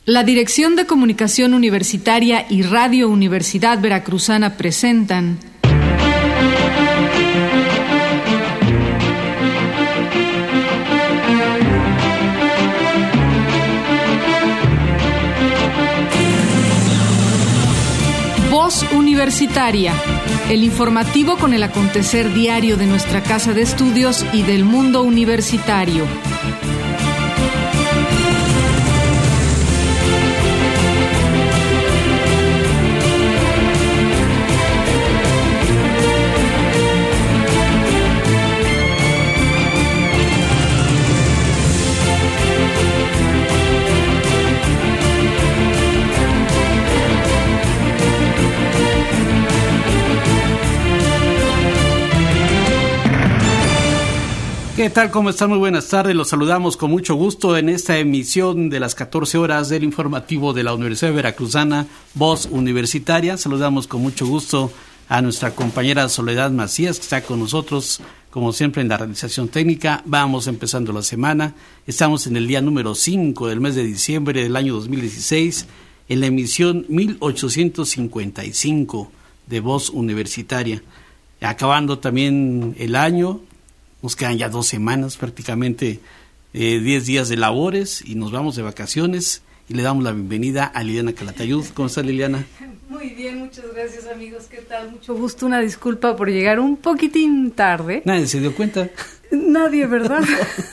La Dirección de Comunicación Universitaria y Radio Universidad Veracruzana presentan Voz Universitaria, el informativo con el acontecer diario de nuestra casa de estudios y del mundo universitario. ¿Qué tal? ¿Cómo están? Muy buenas tardes. Los saludamos con mucho gusto en esta emisión de las 14 horas del informativo de la Universidad Veracruzana, Voz Universitaria. Saludamos con mucho gusto a nuestra compañera Soledad Macías, que está con nosotros, como siempre, en la realización técnica. Vamos empezando la semana. Estamos en el día número 5 del mes de diciembre del año 2016, en la emisión 1855 de Voz Universitaria. Acabando también el año. Nos quedan ya 2 semanas, prácticamente 10 días de labores y nos vamos de vacaciones y le damos la bienvenida a Liliana Calatayud. ¿Cómo está, Liliana? Muy bien, muchas gracias, amigos. ¿Qué tal? Mucho gusto. Una disculpa por llegar un poquitín tarde. Nadie se dio cuenta. Nadie, ¿verdad?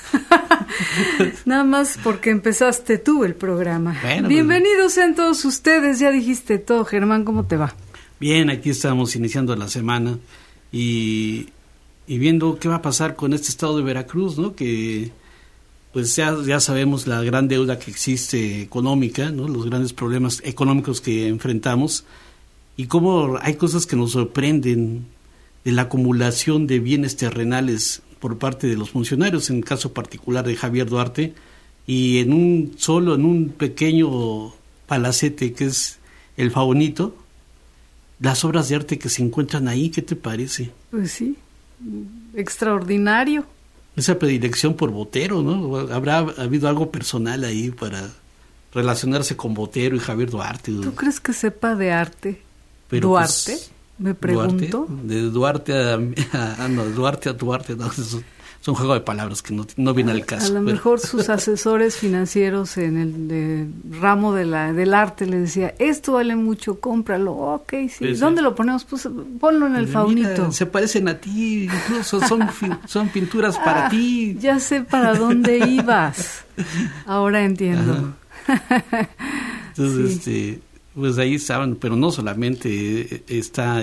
Nada más porque empezaste tú el programa. Bueno, bienvenidos sean todos ustedes. Ya dijiste todo, Germán, ¿cómo te va? Bien, aquí estamos iniciando la semana y viendo qué va a pasar con este estado de Veracruz, ¿no? Que pues ya sabemos la gran deuda que existe económica, ¿no? Los grandes problemas económicos que enfrentamos y cómo hay cosas que nos sorprenden de la acumulación de bienes terrenales por parte de los funcionarios, en el caso particular de Javier Duarte, y en un pequeño palacete que es el Faunito, las obras de arte que se encuentran ahí. ¿Qué te parece? Pues sí. Extraordinario. Esa predilección por Botero, ¿no? ¿Habrá habido algo personal ahí para relacionarse con Botero y Javier Duarte? ¿Tú crees que sepa de arte? Pero ¿Duarte? Pues, me pregunto. De Duarte a Duarte, no, es un juego de palabras que no viene al caso. A lo mejor sus asesores financieros en el ramo del arte le decía, esto vale mucho, cómpralo. Ok, sí. Pues, ¿dónde lo ponemos? Pues ponlo en el Faunito. Mira, se parecen a ti, incluso son pinturas para ti. Ya sé para dónde ibas. Ahora entiendo. Entonces, sí. Pues ahí estaban, pero no solamente está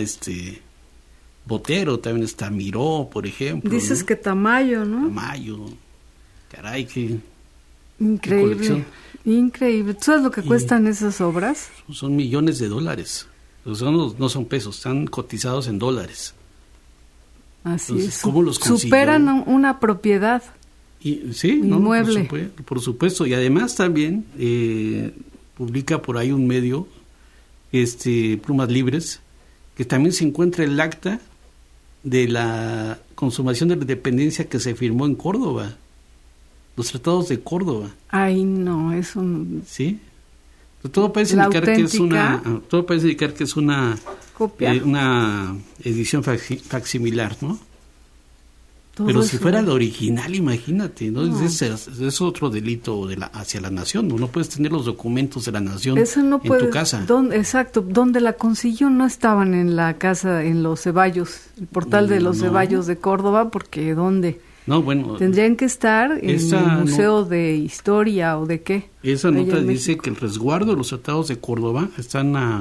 Botero, también está Miró, por ejemplo. Dices, ¿no? Que Tamayo, ¿no? Tamayo, caray, qué increíble, increíble. ¿Tú sabes lo que cuestan esas obras? Son millones de dólares. No son pesos, están cotizados en dólares. Así entonces, es. ¿cómo los consiguió? Superan una propiedad. Sí, inmueble. No, por supuesto. Y además también publica por ahí un medio, Plumas Libres, que también se encuentra el acta de la consumación de la independencia que se firmó en Córdoba, los tratados de Córdoba. Ay, no, eso no. Sí. Todo parece indicar que es una copia, una edición facsimilar, ¿no? Todo pero eso. Si fuera la original, imagínate, ¿no? Es otro delito hacia la nación, ¿no? No puedes tener los documentos de la nación en tu casa. Exacto, donde la consiguió no estaban en la casa, en los Ceballos, el portal de los Ceballos de Córdoba, porque ¿dónde? No, bueno. Tendrían que estar en el Museo de Historia o de qué. Esa nota dice que el resguardo de los tratados de Córdoba está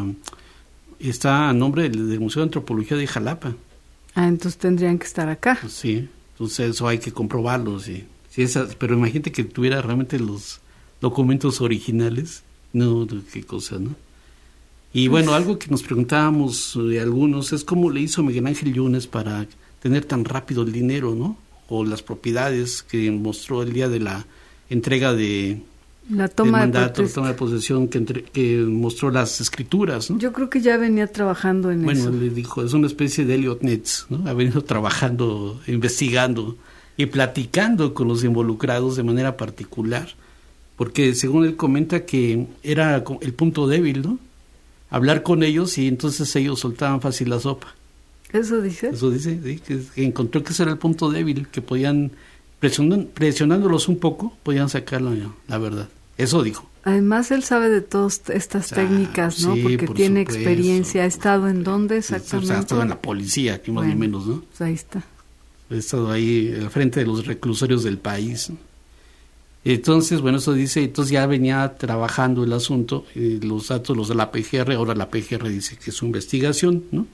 a nombre del Museo de Antropología de Jalapa. Ah, entonces tendrían que estar acá. Sí. Entonces eso hay que comprobarlo, sí. Pero imagínate que tuviera realmente los documentos originales. No, qué cosa, ¿no? Y bueno, algo que nos preguntábamos de algunos es cómo le hizo Miguel Ángel Yunes para tener tan rápido el dinero, ¿no? O las propiedades que mostró el día de la entrega de la toma del mandato, de la toma de posesión que mostró las escrituras, ¿no? Yo creo que ya venía trabajando en eso. Bueno, le dijo, es una especie de Elliot Ness, ¿no? Ha venido trabajando, investigando y platicando con los involucrados de manera particular porque según él comenta que era el punto débil, ¿no? Hablar con ellos y entonces ellos soltaban fácil la sopa. ¿Eso dice? Eso dice, sí, que encontró que ese era el punto débil, que podían, presionándolos un poco, podían sacar la verdad. Eso dijo. Además, él sabe de todas estas técnicas, ¿no? Sí, porque tiene experiencia. ¿Ha estado en dónde exactamente? Ha estado en la policía, aquí más o menos, ¿no? Pues ahí está. Ha estado ahí al frente de los reclusorios del país, ¿no? Entonces, bueno, eso dice, entonces ya venía trabajando el asunto, los datos, los de la PGR, ahora la PGR dice que es su investigación, ¿no?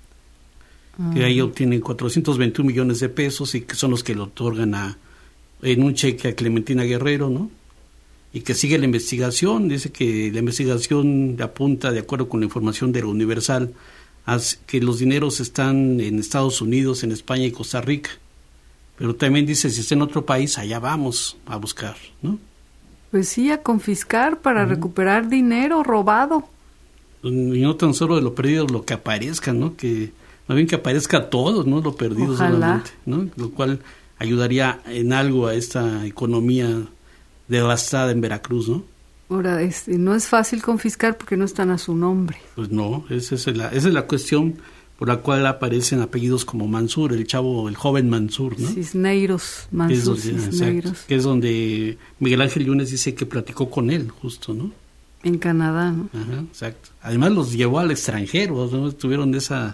Que ahí obtienen 421 millones de pesos y que son los que le otorgan en un cheque a Clementina Guerrero, ¿no? Y que sigue la investigación, dice que la investigación apunta, de acuerdo con la información de la Universal, a que los dineros están en Estados Unidos, en España y Costa Rica. Pero también dice, si está en otro país, allá vamos a buscar, ¿no? Pues sí, a confiscar para recuperar dinero robado. Y no tan solo de lo perdido, lo que aparezca, ¿no? Que más bien que aparezca todo, ¿no? Lo perdido. Ojalá. Solamente, ¿no? Lo cual ayudaría en algo a esta economía devastada en Veracruz, ¿no? Ahora, no es fácil confiscar porque no están a su nombre. Pues no, esa es la cuestión por la cual aparecen apellidos como Mansur, el joven Mansur, ¿no? Cisneiros, Mansur Cisneiros. Exacto, que es donde Miguel Ángel Yunes dice que platicó con él, justo, ¿no? En Canadá, ¿no? Ajá, exacto. Además los llevó al extranjero, ¿no? Tuvieron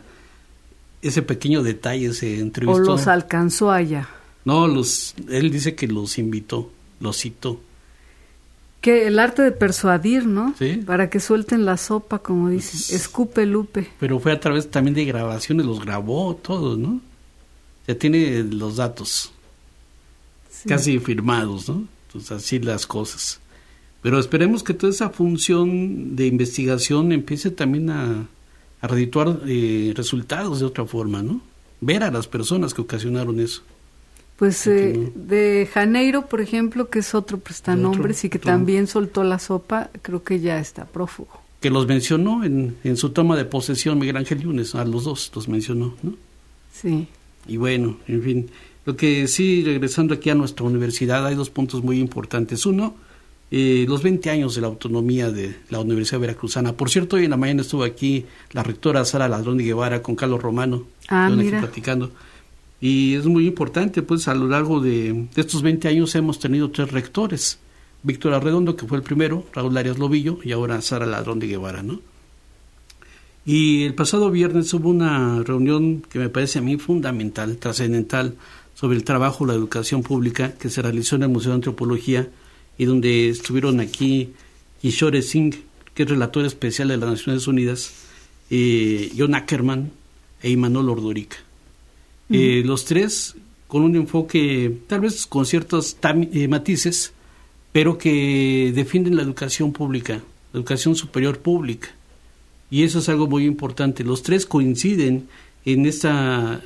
ese pequeño detalle, se entrevistó. ¿O los alcanzó allá? No, él dice que los invitó, los citó. Que el arte de persuadir, ¿no? Sí. Para que suelten la sopa, como dicen. Escupe Lupe. Pero fue a través también de grabaciones, los grabó todos, ¿no? Ya tiene los datos casi firmados, ¿no? Entonces así las cosas. Pero esperemos que toda esa función de investigación empiece también a redituar resultados de otra forma, ¿no? Ver a las personas que ocasionaron eso. Pues de Janeiro, por ejemplo, que es otro prestanombres y que también soltó la sopa, creo que ya está prófugo. Que los mencionó en su toma de posesión Miguel Ángel Yunes, a los dos los mencionó, ¿no? Sí. Y bueno, en fin, lo que sí, regresando aquí a nuestra universidad, hay dos puntos muy importantes. Uno, los 20 años de la autonomía de la Universidad Veracruzana. Por cierto, hoy en la mañana estuvo aquí la rectora Sara Ladrón de Guevara con Carlos Romano, mira. aquí platicando. Y es muy importante, pues a lo largo de estos 20 años hemos tenido 3 rectores. Víctor Arredondo, que fue el primero, Raúl Arias Lobillo y ahora Sara Ladrón de Guevara, ¿no? Y el pasado viernes hubo una reunión que me parece a mí fundamental, trascendental, sobre el trabajo, la educación pública, que se realizó en el Museo de Antropología y donde estuvieron aquí Kishore Singh, que es relator especial de las Naciones Unidas, John Ackerman e Imanol Ordorica. Los tres con un enfoque tal vez con ciertos matices, pero que defienden la educación pública, la educación superior pública, y eso es algo muy importante. Los tres coinciden en esta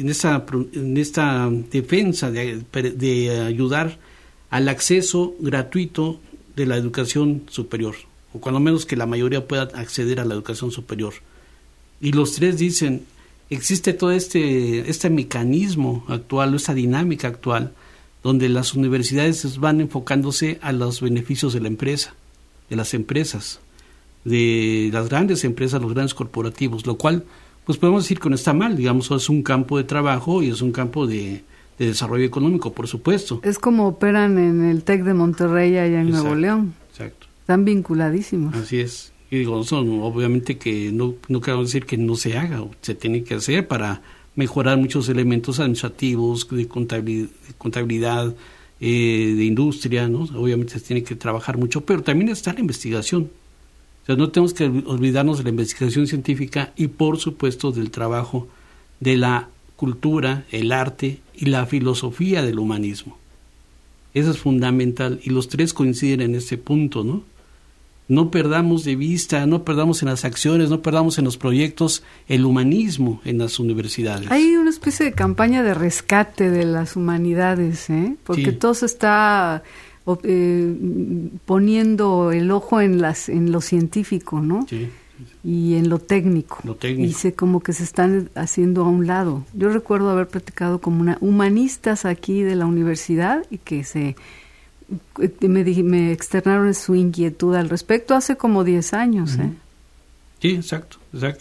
defensa de ayudar al acceso gratuito de la educación superior, o cuando menos que la mayoría pueda acceder a la educación superior. Y los tres dicen, existe todo este mecanismo actual, esta dinámica actual, donde las universidades van enfocándose a los beneficios de la empresa, de las empresas, de las grandes empresas, los grandes corporativos, lo cual, pues podemos decir que no está mal, digamos, es un campo de trabajo y es un campo de desarrollo económico, por supuesto. Es como operan en el TEC de Monterrey allá en Nuevo León. Exacto. Están vinculadísimos. Así es. Y digo, obviamente que no quiero decir que no se haga, se tiene que hacer para mejorar muchos elementos administrativos, de contabilidad, de industria, ¿no? Obviamente se tiene que trabajar mucho, pero también está la investigación. O sea, no tenemos que olvidarnos de la investigación científica y, por supuesto, del trabajo de la cultura, el arte y la filosofía del humanismo. Eso es fundamental y los tres coinciden en este punto, ¿no? No perdamos de vista, no perdamos en las acciones, no perdamos en los proyectos el humanismo en las universidades. Hay una especie de campaña de rescate de las humanidades, porque sí. Todo se está poniendo el ojo en lo científico, ¿no? Sí. Y en lo técnico. Y como que se están haciendo a un lado. Yo recuerdo haber platicado con humanistas aquí de la universidad y que se me externaron su inquietud al respecto hace como 10 años. Sí, exacto.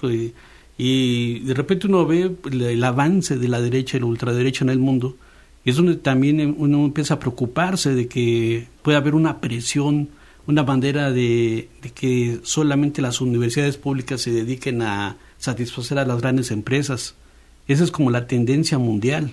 Y de repente uno ve el avance de la derecha y la ultraderecha en el mundo, y es donde también uno empieza a preocuparse de que pueda haber una presión, una bandera de que solamente las universidades públicas se dediquen a satisfacer a las grandes empresas. Esa es como la tendencia mundial.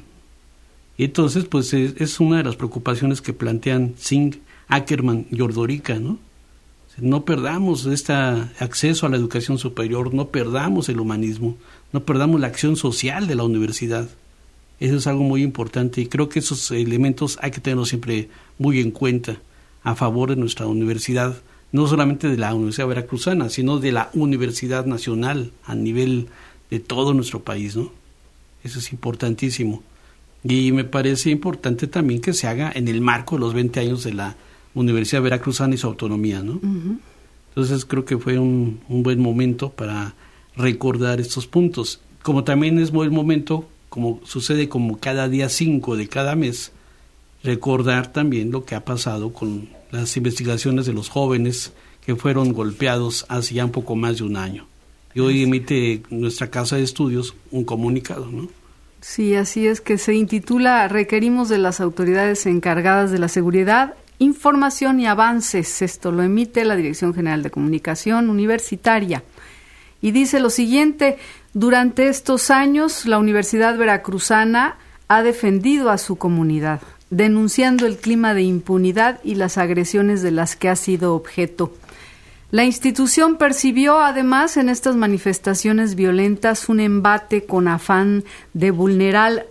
Y entonces, pues es una de las preocupaciones que plantean Singh, Ackerman y Ordorica, ¿no? No perdamos este acceso a la educación superior, no perdamos el humanismo, no perdamos la acción social de la universidad. Eso es algo muy importante y creo que esos elementos hay que tenerlos siempre muy en cuenta a favor de nuestra universidad, no solamente de la Universidad Veracruzana, sino de la Universidad Nacional a nivel de todo nuestro país, ¿no? Eso es importantísimo. Y me parece importante también que se haga en el marco de los 20 años de la Universidad Veracruzana y su autonomía, ¿no? Uh-huh. Entonces creo que fue un buen momento para recordar estos puntos. Como también es buen momento, como sucede como cada día 5 de cada mes, recordar también lo que ha pasado con las investigaciones de los jóvenes que fueron golpeados hace ya un poco más de un año. Y hoy emite nuestra casa de estudios un comunicado, ¿no? Sí, así es, que se intitula Requerimos de las autoridades encargadas de la seguridad, información y avances. Esto lo emite la Dirección General de Comunicación Universitaria. Y dice lo siguiente: durante estos años, la Universidad Veracruzana ha defendido a su comunidad, denunciando el clima de impunidad y las agresiones de las que ha sido objeto. La institución percibió además en estas manifestaciones violentas un embate con afán de vulnerar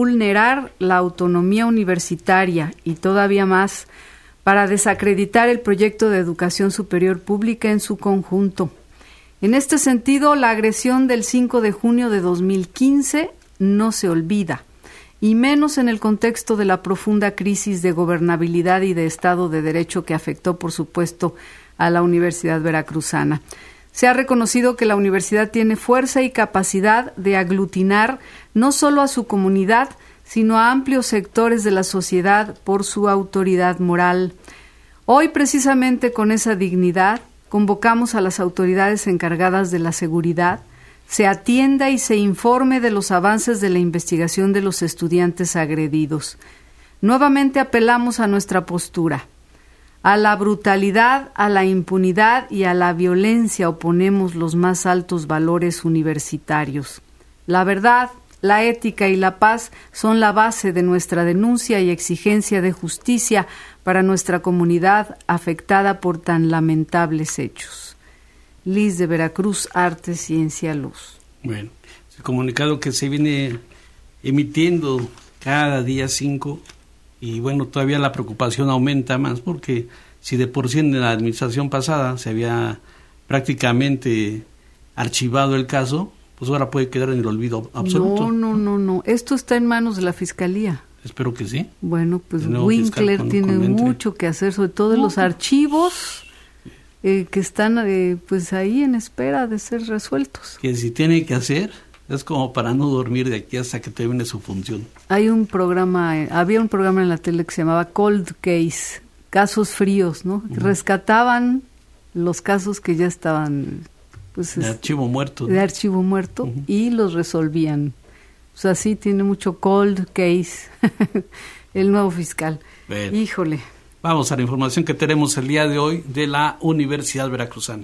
la autonomía universitaria y todavía más para desacreditar el proyecto de educación superior pública en su conjunto. En este sentido, la agresión del 5 de junio de 2015 no se olvida, y menos en el contexto de la profunda crisis de gobernabilidad y de Estado de Derecho que afectó, por supuesto, a la Universidad Veracruzana. Se ha reconocido que la universidad tiene fuerza y capacidad de aglutinar no solo a su comunidad, sino a amplios sectores de la sociedad por su autoridad moral. Hoy, precisamente con esa dignidad, convocamos a las autoridades encargadas de la seguridad, se atienda y se informe de los avances de la investigación de los estudiantes agredidos. Nuevamente apelamos a nuestra postura. A la brutalidad, a la impunidad y a la violencia oponemos los más altos valores universitarios. La verdad, la ética y la paz son la base de nuestra denuncia y exigencia de justicia para nuestra comunidad afectada por tan lamentables hechos. Liz de Veracruz, Arte, Ciencia, Luz. Bueno, el comunicado que se viene emitiendo cada día 5, y bueno, todavía la preocupación aumenta más, porque si de por sí en la administración pasada se había prácticamente archivado el caso, pues ahora puede quedar en el olvido absoluto. No. Esto está en manos de la Fiscalía. Espero que sí. Bueno, pues Winkler tiene mucho que hacer, sobre todo los archivos que están pues ahí en espera de ser resueltos. Que si tiene que hacer, es como para no dormir de aquí hasta que termine su función. Había un programa en la tele que se llamaba Cold Case, casos fríos, ¿no? Uh-huh. Rescataban los casos que ya estaban pues de archivo muerto, ¿no? De archivo muerto, uh-huh. Y los resolvían. O sea, sí tiene mucho Cold Case el nuevo fiscal. Bueno, híjole. Vamos a la información que tenemos el día de hoy de la Universidad Veracruzana.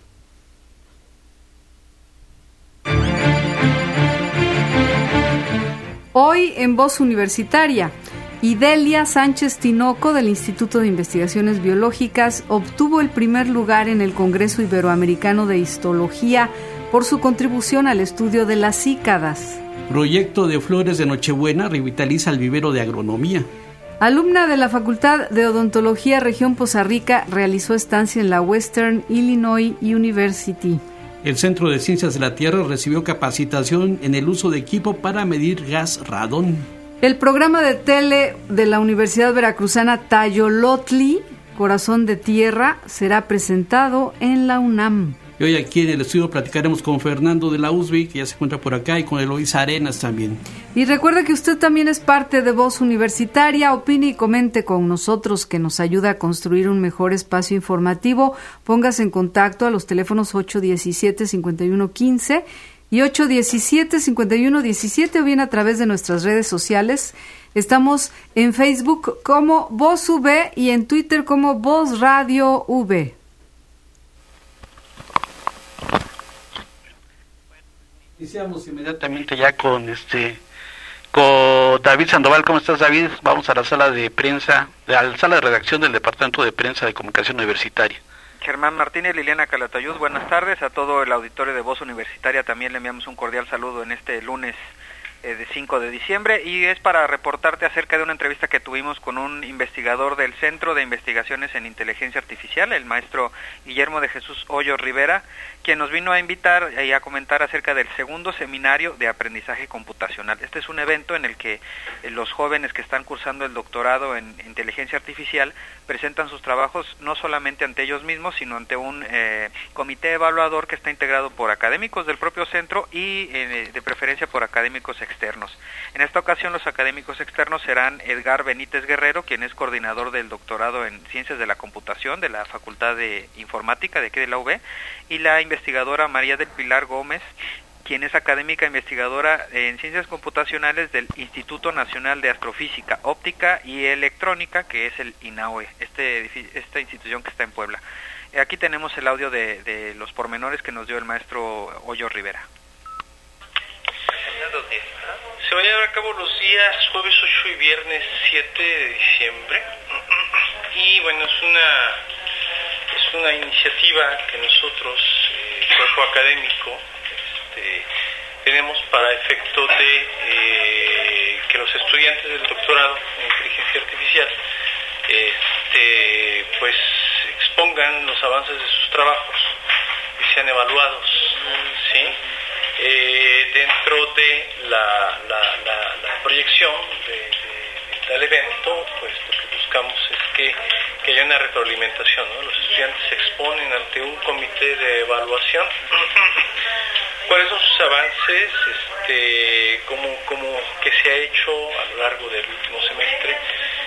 Hoy en Voz Universitaria, Idalia Sánchez Tinoco del Instituto de Investigaciones Biológicas obtuvo el primer lugar en el Congreso Iberoamericano de Histología por su contribución al estudio de las cícadas. Proyecto de Flores de Nochebuena revitaliza el vivero de agronomía. Alumna de la Facultad de Odontología Región Poza Rica, realizó estancia en la Western Illinois University. El Centro de Ciencias de la Tierra recibió capacitación en el uso de equipo para medir gas radón. El programa de tele de la Universidad Veracruzana Tayolotli, Corazón de Tierra, será presentado en la UNAM. Y hoy aquí en el estudio platicaremos con Fernando de la USB, que ya se encuentra por acá, y con Eloísa Arenas también. Y recuerde que usted también es parte de Voz Universitaria. Opine y comente con nosotros, que nos ayuda a construir un mejor espacio informativo. Póngase en contacto a los teléfonos 817-5115 y 817-5117, o bien a través de nuestras redes sociales. Estamos en Facebook como Voz V y en Twitter como Voz Radio V. Iniciamos inmediatamente ya con David Sandoval. ¿Cómo estás, David? Vamos a la sala de prensa, a la sala de redacción del Departamento de Prensa de Comunicación Universitaria. Germán Martínez, Liliana Calatayud, buenas tardes. A todo el auditorio de Voz Universitaria también le enviamos un cordial saludo en este lunes de 5 de diciembre, y es para reportarte acerca de una entrevista que tuvimos con un investigador del Centro de Investigaciones en Inteligencia Artificial, el maestro Guillermo de Jesús Hoyos Rivera, quien nos vino a invitar y a comentar acerca del segundo seminario de aprendizaje computacional. Este es un evento en el que los jóvenes que están cursando el doctorado en inteligencia artificial presentan sus trabajos no solamente ante ellos mismos, sino ante un comité evaluador que está integrado por académicos del propio centro y de preferencia por académicos externos. En esta ocasión los académicos externos serán Edgar Benítez Guerrero, quien es coordinador del doctorado en Ciencias de la Computación de la Facultad de Informática de aquí de la UB, y la investigadora María del Pilar Gómez, quien es académica investigadora en Ciencias Computacionales del Instituto Nacional de Astrofísica, Óptica y Electrónica, que es el INAOE, esta institución que está en Puebla. Aquí tenemos el audio de los pormenores que nos dio el maestro Hoyos Rivera. Se va a llevar a cabo los días jueves 8 y viernes 7 de diciembre. Y bueno, es una iniciativa que nosotros, cuerpo académico, tenemos para efecto de que los estudiantes del doctorado en inteligencia artificial pues expongan los avances de sus trabajos y sean evaluados, ¿sí? Dentro de la proyección de tal evento, pues lo que buscamos es que haya una retroalimentación, ¿no? Los estudiantes se exponen ante un comité de evaluación cuáles son sus avances, cómo que se ha hecho a lo largo del último semestre,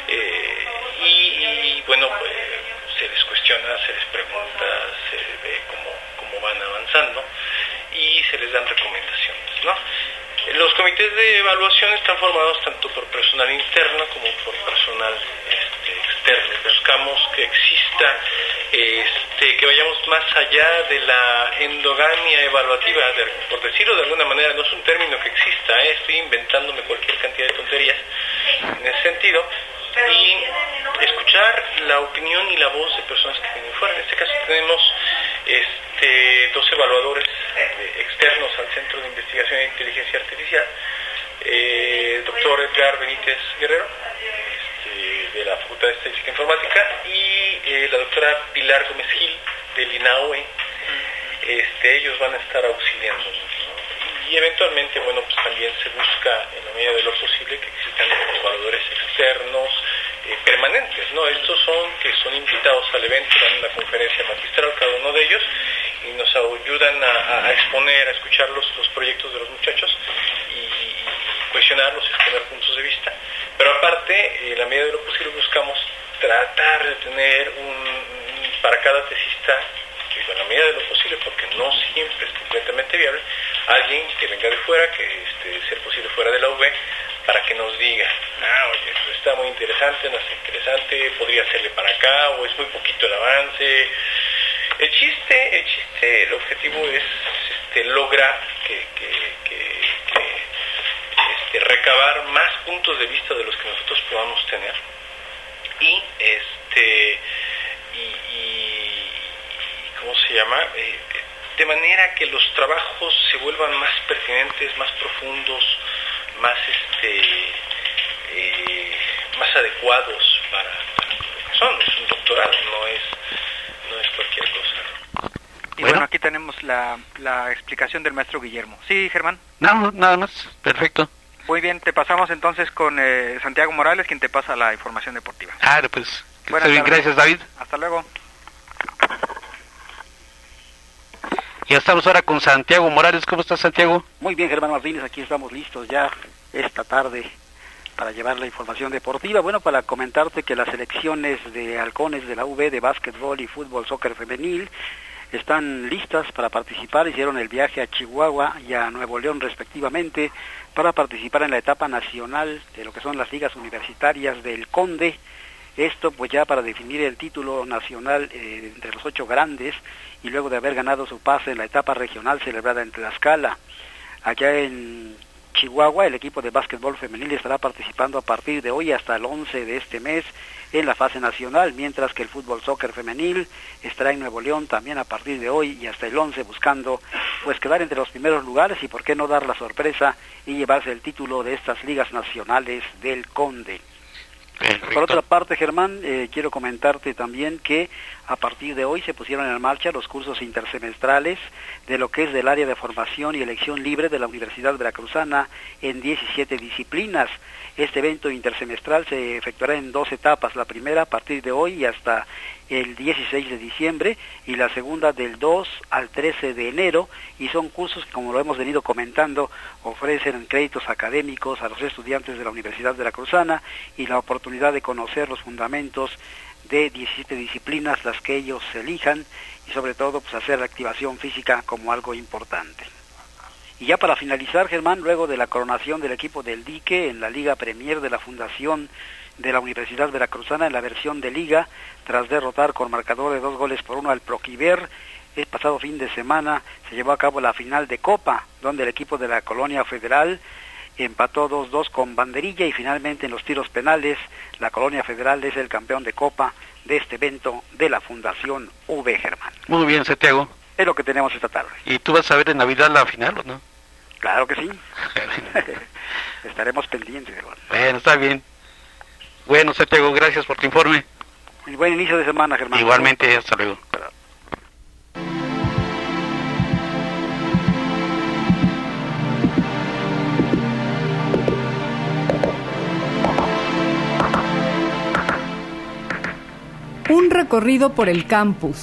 y bueno, pues, se les cuestiona, se les pregunta, se ve cómo van avanzando y se les dan recomendaciones, ¿no? Los comités de evaluación están formados tanto por personal interno como por personal externo. Buscamos que exista, que vayamos más allá de la endogamia evaluativa, por decirlo de alguna manera. No es un término que exista, estoy inventándome cualquier cantidad de tonterías en ese sentido, y escuchar la opinión y la voz de personas que vienen fuera. En este caso tenemos 2 evaluadores externos al Centro de Investigación e Inteligencia Artificial, el doctor Edgar Benítez Guerrero, de la Facultad de Estadística e Informática, y la doctora Pilar Gómez Gil, del INAOE. Ellos van a estar auxiliándonos, ¿no? Y eventualmente, bueno, pues también se busca, en la medida de lo posible, que existan evaluadores externos permanentes, ¿no? Estos son invitados al evento, dan una conferencia magistral cada uno de ellos y nos ayudan a exponer, a escuchar los proyectos de los muchachos y cuestionarlos, exponer puntos de vista. Pero aparte, en la medida de lo posible, buscamos tratar de tener para cada tesista, en la medida de lo posible, porque no siempre es completamente viable, alguien que venga de fuera, que ser posible fuera de la UB, para que nos diga, oye, esto está muy interesante, no es interesante, podría hacerle para acá, o es muy poquito el avance. El chiste, el objetivo es lograr que recabar más puntos de vista de los que nosotros podamos tener, y ¿cómo se llama? De manera que los trabajos se vuelvan más pertinentes, más profundos, más más adecuados para lo que son. Es un doctorado, no es cualquier cosa. Y bueno, aquí tenemos la explicación del maestro Guillermo. Sí, Germán. No, nada más, perfecto. Muy bien, te pasamos entonces con Santiago Morales, quien te pasa la información deportiva. Pues, que esté bien, gracias, David. Hasta luego. Ya estamos ahora con Santiago Morales. ¿Cómo estás, Santiago? Muy bien, Germán Martínez, aquí estamos listos ya esta tarde para llevar la información deportiva. Bueno, para comentarte que las selecciones de halcones de la UB de básquetbol y fútbol soccer femenil están listas para participar. Hicieron el viaje a Chihuahua y a Nuevo León respectivamente para participar en la etapa nacional de lo que son las ligas universitarias del Conde. Esto pues ya para definir el título nacional entre los 8 grandes y luego de haber ganado su pase en la etapa regional celebrada en Tlaxcala. Allá en Chihuahua, el equipo de básquetbol femenil estará participando a partir de hoy hasta el 11 de este mes en la fase nacional, mientras que el fútbol soccer femenil estará en Nuevo León también a partir de hoy y hasta el 11 buscando pues quedar entre los primeros lugares y por qué no dar la sorpresa y llevarse el título de estas ligas nacionales del Conde. Por otra parte, Germán, quiero comentarte también que a partir de hoy se pusieron en marcha los cursos intersemestrales de lo que es del área de formación y elección libre de la Universidad Veracruzana en 17 disciplinas. Este evento intersemestral se efectuará en 2 etapas, la primera a partir de hoy y hasta el 16 de diciembre y la segunda del 2 al 13 de enero, y son cursos que, como lo hemos venido comentando, ofrecen créditos académicos a los estudiantes de la Universidad Veracruzana y la oportunidad de conocer los fundamentos de 17 disciplinas, las que ellos elijan, y sobre todo pues hacer la activación física como algo importante. Y ya para finalizar, Germán, luego de la coronación del equipo del Dique en la Liga Premier de la Fundación de la Universidad Veracruzana en la versión de Liga, tras derrotar con marcador de 2-1 al Proquiver, el pasado fin de semana se llevó a cabo la final de Copa, donde el equipo de la Colonia Federal empató 2-2 con Banderilla y finalmente en los tiros penales la Colonia Federal es el campeón de Copa de este evento de la Fundación V, Germán. Muy bien, Santiago. Es lo que tenemos esta tarde. ¿Y tú vas a ver en Navidad la final o no? Claro que sí. Estaremos pendientes, Germán. Bueno, está bien. Bueno, Santiago, gracias por tu informe. Y buen inicio de semana, Germán. Igualmente, hasta luego. Un recorrido por el campus.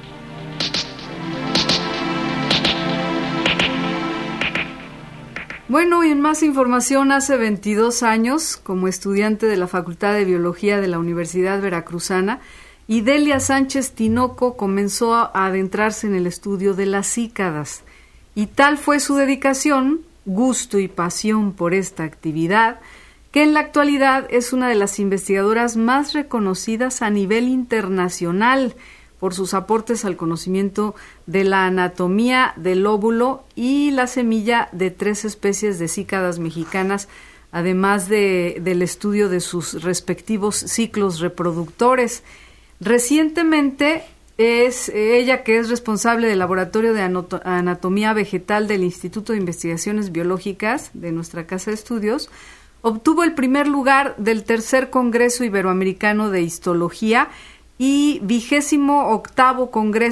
Bueno, y en más información, hace 22 años, como estudiante de la Facultad de Biología de la Universidad Veracruzana, Idalia Sánchez Tinoco comenzó a adentrarse en el estudio de las cícadas. Y tal fue su dedicación, gusto y pasión por esta actividad, que en la actualidad es una de las investigadoras más reconocidas a nivel internacional por sus aportes al conocimiento de la anatomía del óvulo y la semilla de 3 especies de cícadas mexicanas, además del estudio de sus respectivos ciclos reproductores. Recientemente es ella que es responsable del Laboratorio de Anatomía Vegetal del Instituto de Investigaciones Biológicas de nuestra Casa de Estudios. Obtuvo el primer lugar del tercer Congreso Iberoamericano de Histología y 38º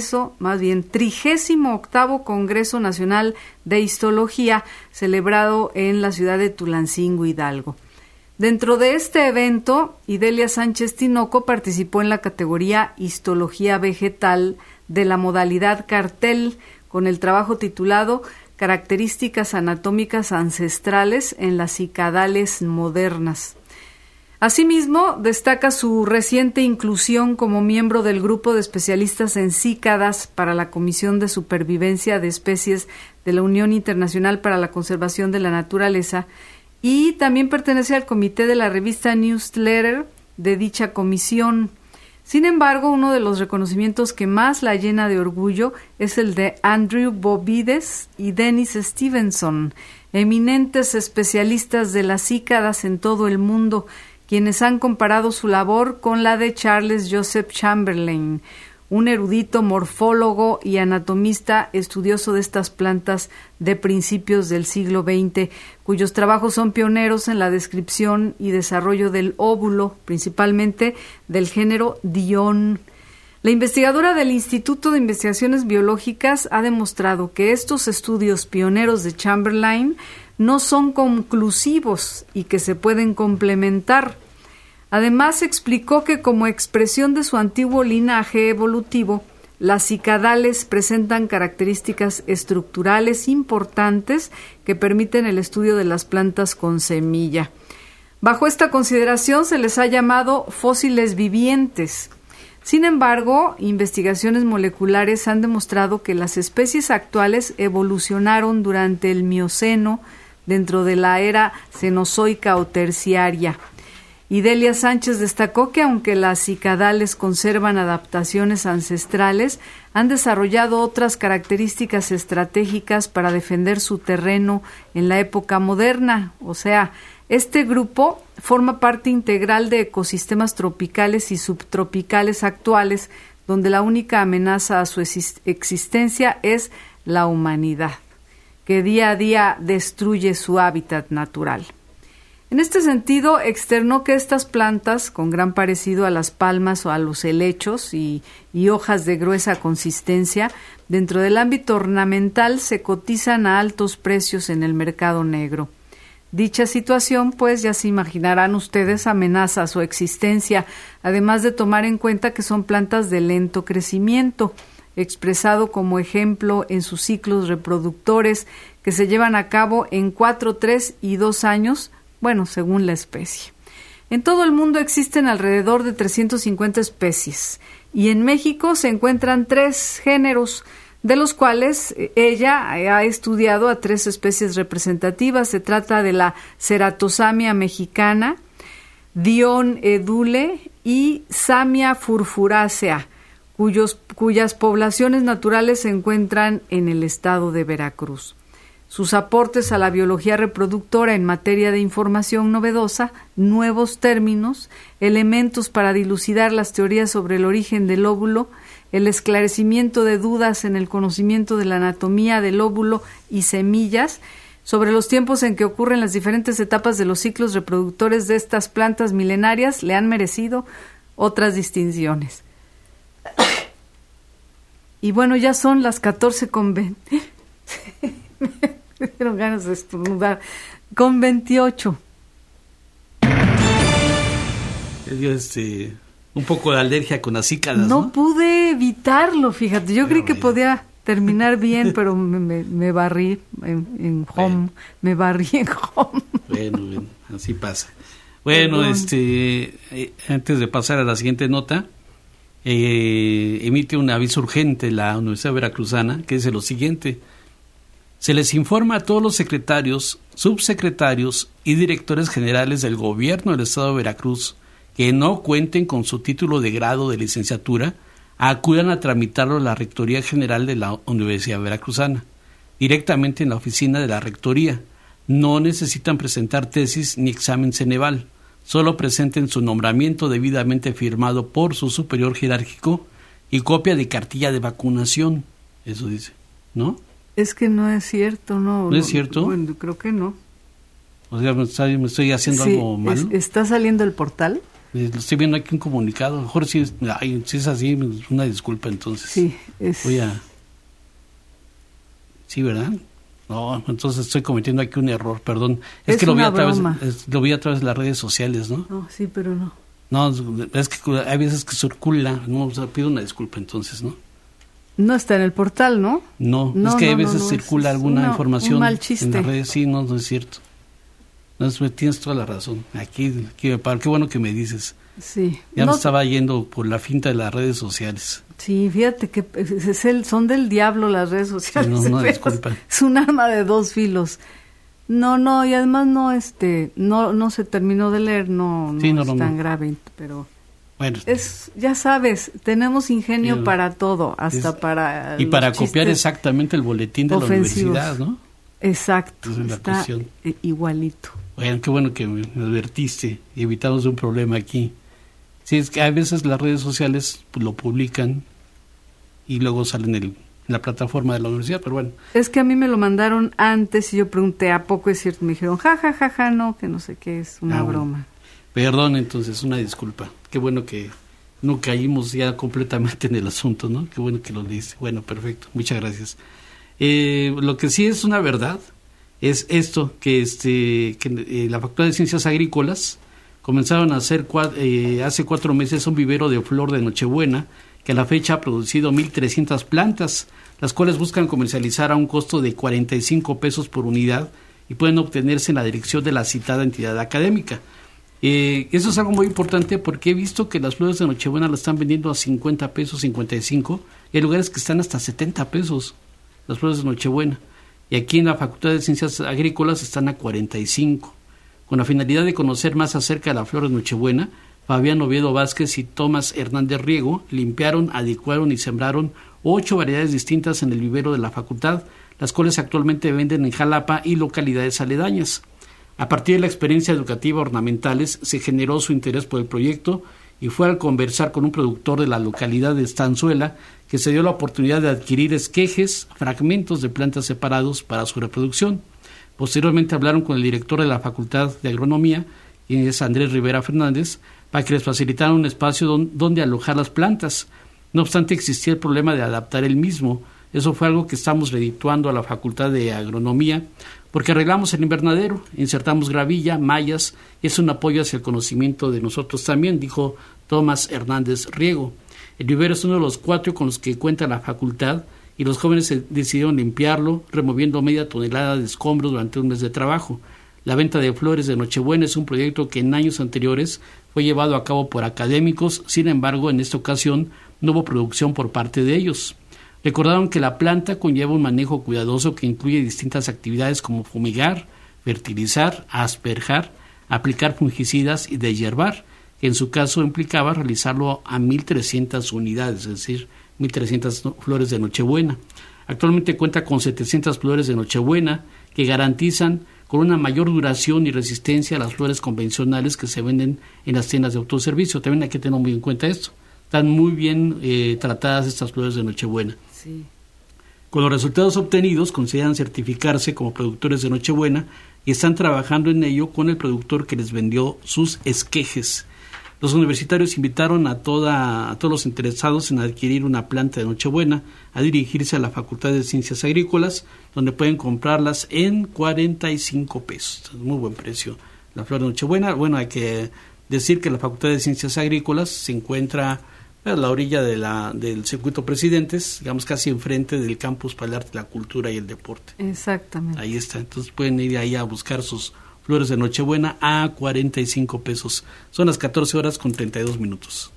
Congreso Nacional de Histología, celebrado en la ciudad de Tulancingo, Hidalgo. Dentro de este evento, Idalia Sánchez Tinoco participó en la categoría Histología Vegetal de la modalidad cartel, con el trabajo titulado Características anatómicas ancestrales en las cicadales modernas. Asimismo, destaca su reciente inclusión como miembro del grupo de especialistas en cícadas para la Comisión de Supervivencia de Especies de la Unión Internacional para la Conservación de la Naturaleza, y también pertenece al comité de la revista Newsletter de dicha comisión. Sin embargo, uno de los reconocimientos que más la llena de orgullo es el de Andrew Bobides y Dennis Stevenson, eminentes especialistas de las cícadas en todo el mundo, quienes han comparado su labor con la de Charles Joseph Chamberlain, un erudito morfólogo y anatomista estudioso de estas plantas de principios del siglo XX, cuyos trabajos son pioneros en la descripción y desarrollo del óvulo, principalmente del género Dion. La investigadora del Instituto de Investigaciones Biológicas ha demostrado que estos estudios pioneros de Chamberlain no son conclusivos y que se pueden complementar. Además, explicó que como expresión de su antiguo linaje evolutivo, las cicadales presentan características estructurales importantes que permiten el estudio de las plantas con semilla. Bajo esta consideración se les ha llamado fósiles vivientes. Sin embargo, investigaciones moleculares han demostrado que las especies actuales evolucionaron durante el Mioceno dentro de la era cenozoica o terciaria. Y Delia Sánchez destacó que aunque las cicadales conservan adaptaciones ancestrales, han desarrollado otras características estratégicas para defender su terreno en la época moderna. O sea, este grupo forma parte integral de ecosistemas tropicales y subtropicales actuales, donde la única amenaza a su existencia es la humanidad, que día a día destruye su hábitat natural. En este sentido, externó que estas plantas, con gran parecido a las palmas o a los helechos y hojas de gruesa consistencia, dentro del ámbito ornamental se cotizan a altos precios en el mercado negro. Dicha situación, pues, ya se imaginarán ustedes, amenaza su existencia, además de tomar en cuenta que son plantas de lento crecimiento, expresado como ejemplo en sus ciclos reproductores que se llevan a cabo en 4, 3 y 2 años, bueno, según la especie. En todo el mundo existen alrededor de 350 especies y en México se encuentran 3 géneros, de los cuales ella ha estudiado a 3 especies representativas. Se trata de la Ceratosamia mexicana, Dion edule y Samia furfurácea, cuyas poblaciones naturales se encuentran en el estado de Veracruz. Sus aportes a la biología reproductora en materia de información novedosa, nuevos términos, elementos para dilucidar las teorías sobre el origen del óvulo, el esclarecimiento de dudas en el conocimiento de la anatomía del óvulo y semillas, sobre los tiempos en que ocurren las diferentes etapas de los ciclos reproductores de estas plantas milenarias, le han merecido otras distinciones. Y bueno, ya son las 14:20. Me dieron ganas de estornudar. Con 28. Dio un poco de alergia con las cícadas, ¿no? No pude evitarlo, fíjate. Yo creí que podía terminar bien, pero me barrí en home. Bueno. Me barrí en home. Bueno, así pasa. Bueno, antes de pasar a la siguiente nota, emite un aviso urgente la Universidad Veracruzana que dice lo siguiente: se les informa a todos los secretarios, subsecretarios y directores generales del gobierno del estado de Veracruz que no cuenten con su título de grado de licenciatura, acudan a tramitarlo a la Rectoría General de la Universidad Veracruzana, directamente en la oficina de la Rectoría. No necesitan presentar tesis ni examen Ceneval, solo presenten su nombramiento debidamente firmado por su superior jerárquico y copia de cartilla de vacunación. Eso dice, ¿no? Es que no es cierto, ¿no? ¿No es cierto? Bueno, creo que no. O sea, me estoy haciendo algo malo. ¿Está saliendo el portal? Estoy viendo aquí un comunicado. A lo mejor si es así, una disculpa entonces. Sí, Sí, ¿verdad? No, entonces estoy cometiendo aquí un error, perdón. Es que lo vi a través de las redes sociales, ¿no? No, sí, pero no. No, es que hay veces que circula, no, o sea, pido una disculpa entonces, ¿no? No está en el portal, ¿no? No, es que a veces circula alguna información un mal chiste en las redes. Sí, no es cierto. No, tienes toda la razón. Aquí qué bueno que me dices. Sí. Ya me estaba yendo por la finta de las redes sociales. Sí, fíjate que son del diablo las redes sociales. Sí, no, disculpa. Es un arma de 2 filos. No, y además no se terminó de leer, no es tan grave, pero bueno, ya sabes, tenemos ingenio para todo, hasta para y para copiar exactamente el boletín de ofensivos. La universidad, ¿no? Exacto, está igualito. Bueno, qué bueno que me advertiste y evitamos un problema aquí. Sí, es que a veces las redes sociales lo publican y luego salen en la plataforma de la universidad, pero bueno. Es que a mí me lo mandaron antes y yo pregunté, ¿a poco es cierto? Me dijeron, ja, no, que no sé qué, es una broma. Perdón, entonces, una disculpa. Qué bueno que no caímos ya completamente en el asunto, ¿no? Qué bueno que lo leíste. Bueno, perfecto, muchas gracias. Lo que sí es una verdad es esto, que la Facultad de Ciencias Agrícolas comenzaron a hacer hace 4 meses un vivero de flor de Nochebuena que a la fecha ha producido 1,300 plantas, las cuales buscan comercializar a un costo de 45 pesos por unidad y pueden obtenerse en la dirección de la citada entidad académica. Eso es algo muy importante porque he visto que las flores de Nochebuena las están vendiendo a 50 pesos, 55, y hay lugares que están hasta 70 pesos las flores de Nochebuena. Y aquí en la Facultad de Ciencias Agrícolas están a 45. Con la finalidad de conocer más acerca de la flor de Nochebuena, Fabián Oviedo Vázquez y Tomás Hernández Riego limpiaron, adecuaron y sembraron 8 variedades distintas en el vivero de la facultad, las cuales actualmente venden en Jalapa y localidades aledañas. A partir de la experiencia educativa ornamentales se generó su interés por el proyecto y fue al conversar con un productor de la localidad de Estanzuela que se dio la oportunidad de adquirir esquejes, fragmentos de plantas separados para su reproducción. Posteriormente hablaron con el director de la Facultad de Agronomía, quien es Andrés Rivera Fernández, para que les facilitaran un espacio donde alojar las plantas. No obstante, existía el problema de adaptar el mismo. Eso fue algo que estamos redituando a la Facultad de Agronomía, porque arreglamos el invernadero, insertamos gravilla, mallas, y es un apoyo hacia el conocimiento de nosotros también, dijo Tomás Hernández Riego. El vivero es uno de los 4 con los que cuenta la facultad, y los jóvenes decidieron limpiarlo, removiendo media tonelada de escombros durante un mes de trabajo. La venta de flores de Nochebuena es un proyecto que en años anteriores fue llevado a cabo por académicos, sin embargo, en esta ocasión no hubo producción por parte de ellos. Recordaron que la planta conlleva un manejo cuidadoso que incluye distintas actividades como fumigar, fertilizar, asperjar, aplicar fungicidas y deshiervar, que en su caso implicaba realizarlo a 1,300 unidades, es decir, 1,300 flores de Nochebuena. Actualmente cuenta con 700 flores de Nochebuena que garantizan con una mayor duración y resistencia a las flores convencionales que se venden en las tiendas de autoservicio. También hay que tener muy en cuenta esto. Están muy bien tratadas estas flores de Nochebuena. Sí. Con los resultados obtenidos consideran certificarse como productores de Nochebuena y están trabajando en ello con el productor que les vendió sus esquejes. Los universitarios invitaron a todos los interesados en adquirir una planta de Nochebuena a dirigirse a la Facultad de Ciencias Agrícolas, donde pueden comprarlas en 45 pesos. Muy buen precio la flor de Nochebuena. Bueno, hay que decir que la Facultad de Ciencias Agrícolas se encuentra a la orilla del circuito Presidentes, digamos casi enfrente del campus para el arte, la cultura y el deporte. Exactamente. Ahí está, entonces pueden ir ahí a buscar sus flores de Nochebuena a 45 pesos. Son las 14:32.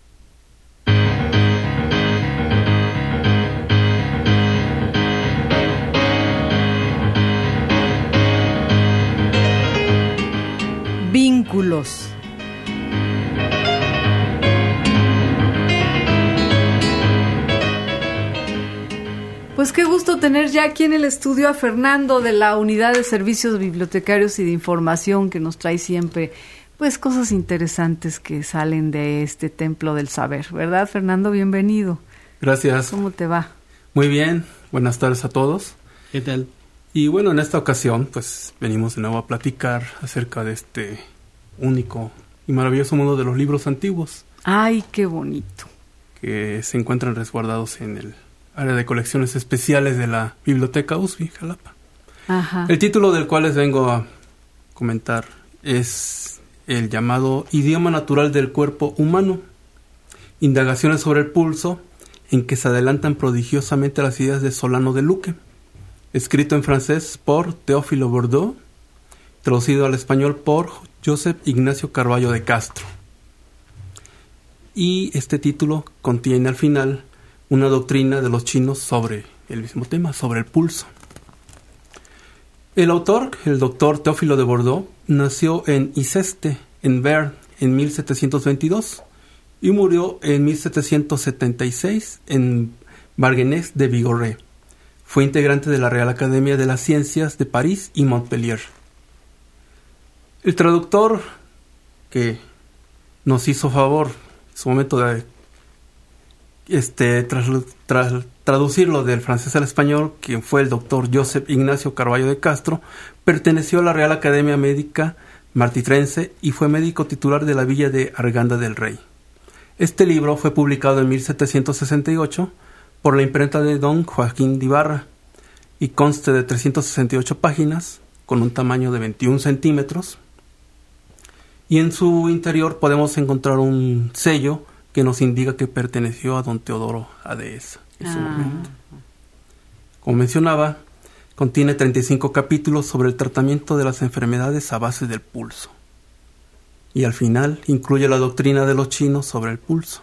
Vínculos. Pues qué gusto tener ya aquí en el estudio a Fernando de la Unidad de Servicios Bibliotecarios y de Información, que nos trae siempre pues cosas interesantes que salen de este templo del saber, ¿verdad, Fernando? Bienvenido. Gracias. ¿Cómo te va? Muy bien, buenas tardes a todos. ¿Qué tal? Y bueno, en esta ocasión pues venimos de nuevo a platicar acerca de este único y maravilloso mundo de los libros antiguos. ¡Ay, qué bonito! Que se encuentran resguardados en el área de colecciones especiales de la Biblioteca USBI, Jalapa. Ajá. El título del cual les vengo a comentar es el llamado Idioma Natural del Cuerpo Humano, indagaciones sobre el pulso, en que se adelantan prodigiosamente las ideas de Solano de Luque, escrito en francés por Teófilo Bordeaux, traducido al español por Joseph Ignacio Carballo de Castro. Y este título contiene al final una doctrina de los chinos sobre el mismo tema, sobre el pulso. El autor, el doctor Teófilo de Bordeaux, nació en Iceste, en Béarn, en 1722 y murió en 1776 en Barguenés de Bigorre. Fue integrante de la Real Academia de las Ciencias de París y Montpellier. El traductor que nos hizo favor en su momento de traducirlo del francés al español, quien fue el doctor Joseph Ignacio Carballo de Castro, perteneció a la Real Academia Médica Martitrense y fue médico titular de la villa de Arganda del Rey. Este libro fue publicado en 1768 por la imprenta de don Joaquín de Ibarra y consta de 368 páginas con un tamaño de 21 centímetros y en su interior podemos encontrar un sello que nos indica que perteneció a don Teodoro A. Dehesa en su momento. Como mencionaba, contiene 35 capítulos sobre el tratamiento de las enfermedades a base del pulso. Y al final incluye la doctrina de los chinos sobre el pulso.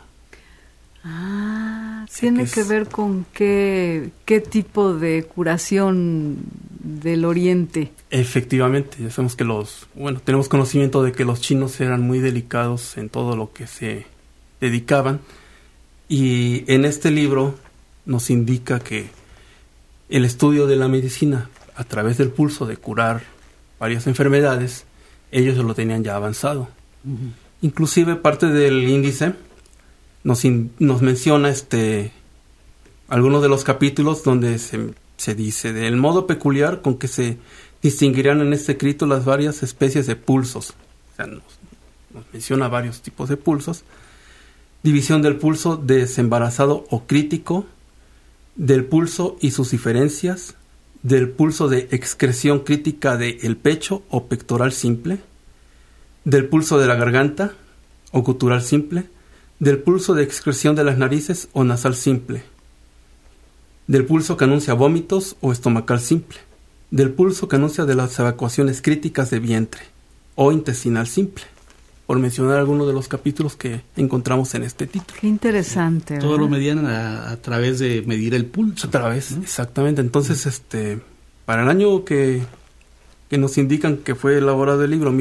Tiene que ver con qué tipo de curación del Oriente. Efectivamente, ya sabemos que tenemos conocimiento de que los chinos eran muy delicados en todo lo que se dedicaban, y en este libro nos indica que el estudio de la medicina a través del pulso de curar varias enfermedades, ellos lo tenían ya avanzado. Uh-huh. Inclusive parte del índice nos menciona algunos de los capítulos donde se dice del modo peculiar con que se distinguirán en este escrito las varias especies de pulsos. O sea, nos menciona varios tipos de pulsos. División del pulso desembarazado o crítico, del pulso y sus diferencias, del pulso de excreción crítica del pecho o pectoral simple, del pulso de la garganta o gutural simple, del pulso de excreción de las narices o nasal simple, del pulso que anuncia vómitos o estomacal simple, del pulso que anuncia de las evacuaciones críticas de vientre o intestinal simple, por mencionar algunos de los capítulos que encontramos en este título. Qué interesante. ¿Verdad? Todo lo medían a través de medir el pulso. A través, ¿no? Exactamente. Entonces, para el año que nos indican que fue elaborado el libro,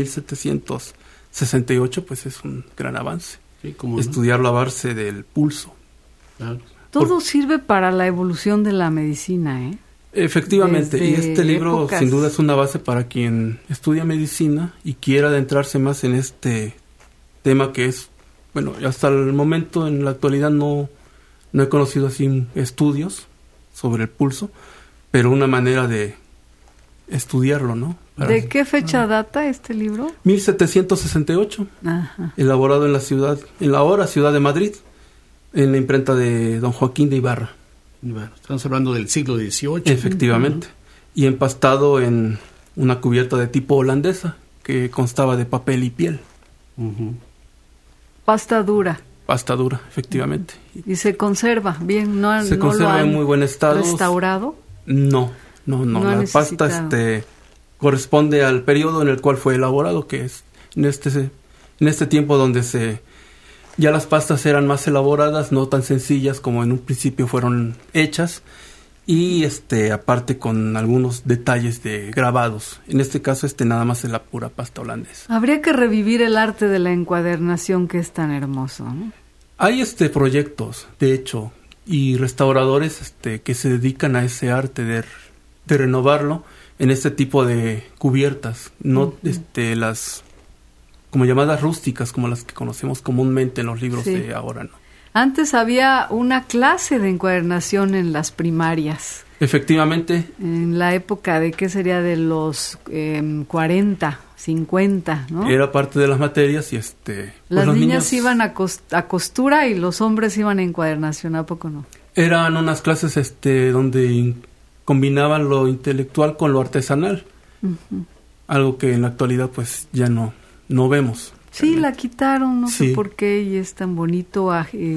1768, pues es un gran avance. Sí, ¿cómo no? Estudiarlo a base del pulso. Claro. Todo sirve para la evolución de la medicina, ¿eh? Efectivamente, Desde y este libro épocas. sin duda es una base para quien estudia medicina y quiera adentrarse más en este tema que es, hasta el momento, en la actualidad no he conocido así estudios sobre el pulso, pero una manera de estudiarlo, ¿no? ¿De qué fecha data este libro? 1768, Ajá. elaborado en la ahora ciudad de Madrid, en la imprenta de don Joaquín de Ibarra. Bueno, estamos hablando del siglo XVIII. Efectivamente. Uh-huh. Y empastado en una cubierta de tipo holandesa que constaba de papel y piel. Uh-huh. Pasta dura. Pasta dura, efectivamente. ¿Y se conserva bien? Se conserva en muy buen estado. ¿Restaurado? No. La pasta corresponde al periodo en el cual fue elaborado, que es en este tiempo donde ya las pastas eran más elaboradas, no tan sencillas como en un principio fueron hechas, y aparte con algunos detalles de grabados. En este caso nada más es la pura pasta holandesa. Habría que revivir el arte de la encuadernación, que es tan hermoso, ¿no? Hay proyectos, de hecho, y restauradores que se dedican a ese arte de renovarlo en este tipo de cubiertas, no uh-huh. Las como llamadas rústicas, como las que conocemos comúnmente en los libros de ahora, ¿no? Antes había una clase de encuadernación en las primarias. Efectivamente. En la época de, ¿qué sería? De los 40, 50, ¿no? Era parte de las materias y las niñas iban a costura y los hombres iban a encuadernación, ¿a poco no? Eran unas clases donde combinaban lo intelectual con lo artesanal. Uh-huh. Algo que en la actualidad pues ya no vemos. Sí, la quitaron, no sé por qué, y es tan bonito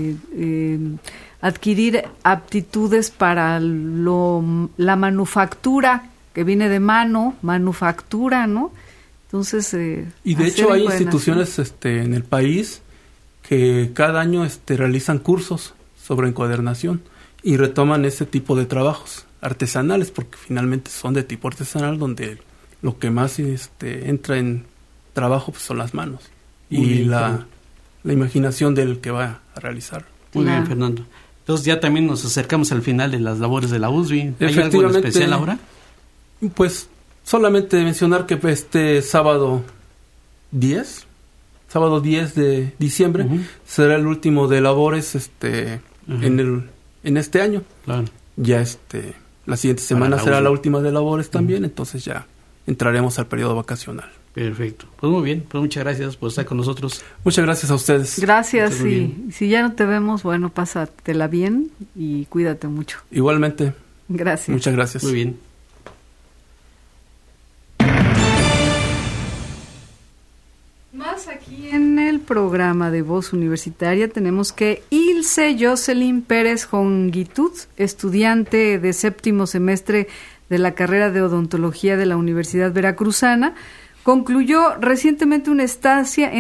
adquirir aptitudes para la manufactura, que viene de manufactura, ¿no? Entonces, y de hecho hay instituciones en el país que cada año realizan cursos sobre encuadernación y retoman ese tipo de trabajos artesanales, porque finalmente son de tipo artesanal, donde lo que más entra en trabajo pues son las manos y la imaginación del que va a realizar. Muy bien, Fernando. Entonces ya también nos acercamos al final de las labores de la USB. ¿Hay algo en especial ahora? Pues solamente mencionar que sábado 10 de diciembre uh-huh. será el último de labores uh-huh. en este año. Claro. Ya la siguiente semana será la última de labores también, uh-huh. entonces ya entraremos al periodo vacacional. Perfecto. Pues muy bien, pues muchas gracias por estar con nosotros. Muchas gracias a ustedes. Gracias, y si ya no te vemos, pásatela bien y cuídate mucho. Igualmente. Gracias. Muchas gracias. Muy bien. Más aquí. Aquí en el programa de Voz Universitaria tenemos que Ilse Jocelyn Pérez Jongitud, estudiante de 7º semestre de la carrera de odontología de la Universidad Veracruzana, concluyó recientemente una estancia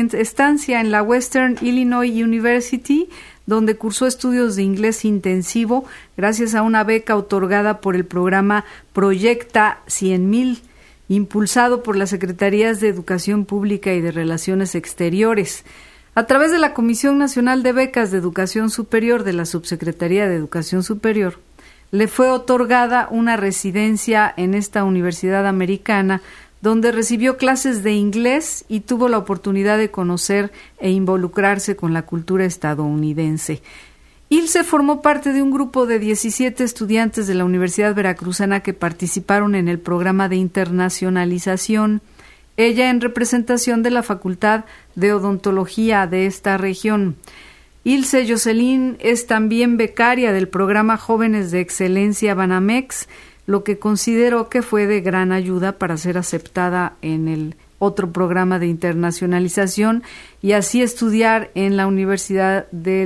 en la Western Illinois University, donde cursó estudios de inglés intensivo gracias a una beca otorgada por el programa Proyecta 100,000, impulsado por las Secretarías de Educación Pública y de Relaciones Exteriores. A través de la Comisión Nacional de Becas de Educación Superior de la Subsecretaría de Educación Superior, le fue otorgada una residencia en esta universidad americana, donde recibió clases de inglés y tuvo la oportunidad de conocer e involucrarse con la cultura estadounidense. Ilse formó parte de un grupo de 17 estudiantes de la Universidad Veracruzana que participaron en el programa de internacionalización, ella en representación de la Facultad de Odontología de esta región. Ilse Jocelyn es también becaria del programa Jóvenes de Excelencia Banamex, lo que consideró que fue de gran ayuda para ser aceptada en el otro programa de internacionalización y así estudiar en la Universidad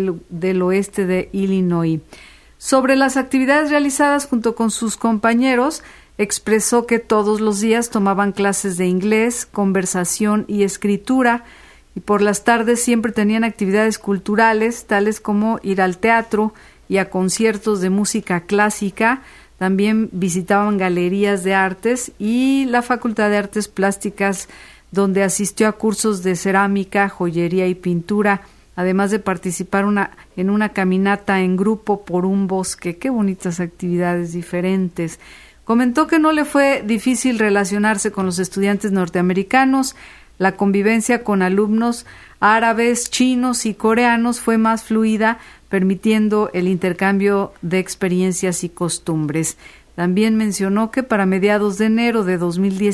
del Oeste de Illinois. Sobre las actividades realizadas junto con sus compañeros, expresó que todos los días tomaban clases de inglés, conversación y escritura, y por las tardes siempre tenían actividades culturales, tales como ir al teatro y a conciertos de música clásica. También visitaban galerías de artes y la Facultad de Artes Plásticas, donde asistió a cursos de cerámica, joyería y pintura, además de participar en una caminata en grupo por un bosque. Qué bonitas actividades diferentes. Comentó que no le fue difícil relacionarse con los estudiantes norteamericanos. La convivencia con alumnos árabes, chinos y coreanos fue más fluida, permitiendo el intercambio de experiencias y costumbres. También mencionó que para mediados de enero de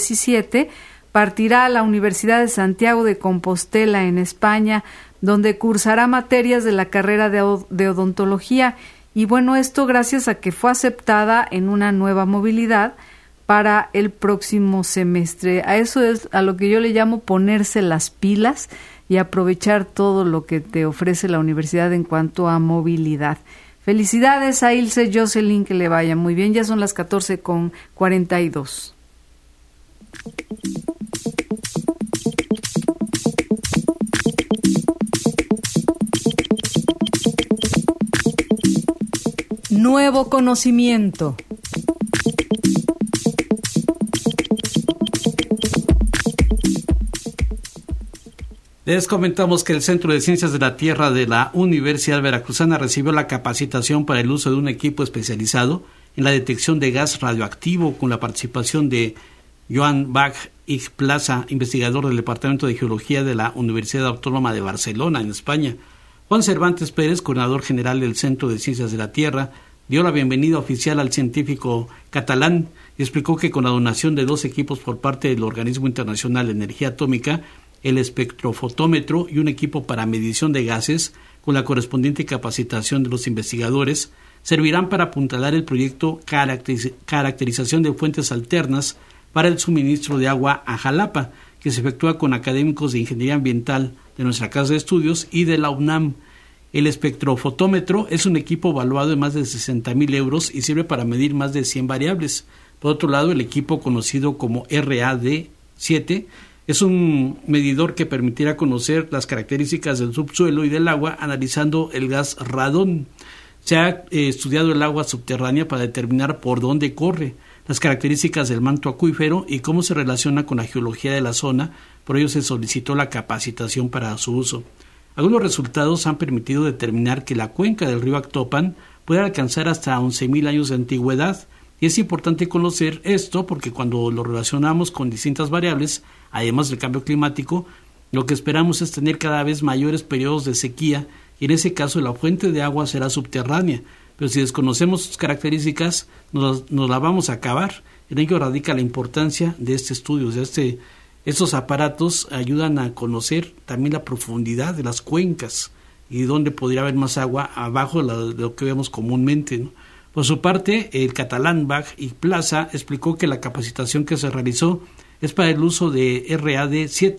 2017 partirá a la Universidad de Santiago de Compostela en España, donde cursará materias de la carrera de odontología, y bueno, esto gracias a que fue aceptada en una nueva movilidad para el próximo semestre. A eso es a lo que yo le llamo ponerse las pilas y aprovechar todo lo que te ofrece la universidad en cuanto a movilidad. Felicidades a Ilse Jocelyn, que le vaya muy bien. Ya son las 14:42. Nuevo conocimiento. Les comentamos que el Centro de Ciencias de la Tierra de la Universidad Veracruzana recibió la capacitación para el uso de un equipo especializado en la detección de gas radioactivo con la participación de Joan Bach y Plaza, investigador del Departamento de Geología de la Universidad Autónoma de Barcelona, en España. Juan Cervantes Pérez, coordinador general del Centro de Ciencias de la Tierra, dio la bienvenida oficial al científico catalán y explicó que con la donación de 2 equipos por parte del Organismo Internacional de Energía Atómica, el espectrofotómetro y un equipo para medición de gases, con la correspondiente capacitación de los investigadores, servirán para apuntalar el proyecto Caracterización de Fuentes Alternas para el suministro de agua a Jalapa, que se efectúa con académicos de Ingeniería Ambiental de nuestra Casa de Estudios y de la UNAM. El espectrofotómetro es un equipo valuado en más de 60,000 euros y sirve para medir más de 100 variables. Por otro lado, el equipo conocido como RAD-7 es un medidor que permitirá conocer las características del subsuelo y del agua analizando el gas radón. Se ha estudiado el agua subterránea para determinar por dónde corre, las características del manto acuífero y cómo se relaciona con la geología de la zona. Por ello se solicitó la capacitación para su uso. Algunos resultados han permitido determinar que la cuenca del río Actopan puede alcanzar hasta 11,000 años de antigüedad. Y es importante conocer esto porque cuando lo relacionamos con distintas variables, además del cambio climático, lo que esperamos es tener cada vez mayores periodos de sequía y en ese caso la fuente de agua será subterránea. Pero si desconocemos sus características, nos la vamos a acabar. En ello radica la importancia de este estudio. Estos aparatos ayudan a conocer también la profundidad de las cuencas y dónde podría haber más agua abajo de lo que vemos comúnmente, ¿no? Por su parte, el catalán Bach y Plaza explicó que la capacitación que se realizó es para el uso de RAD-7,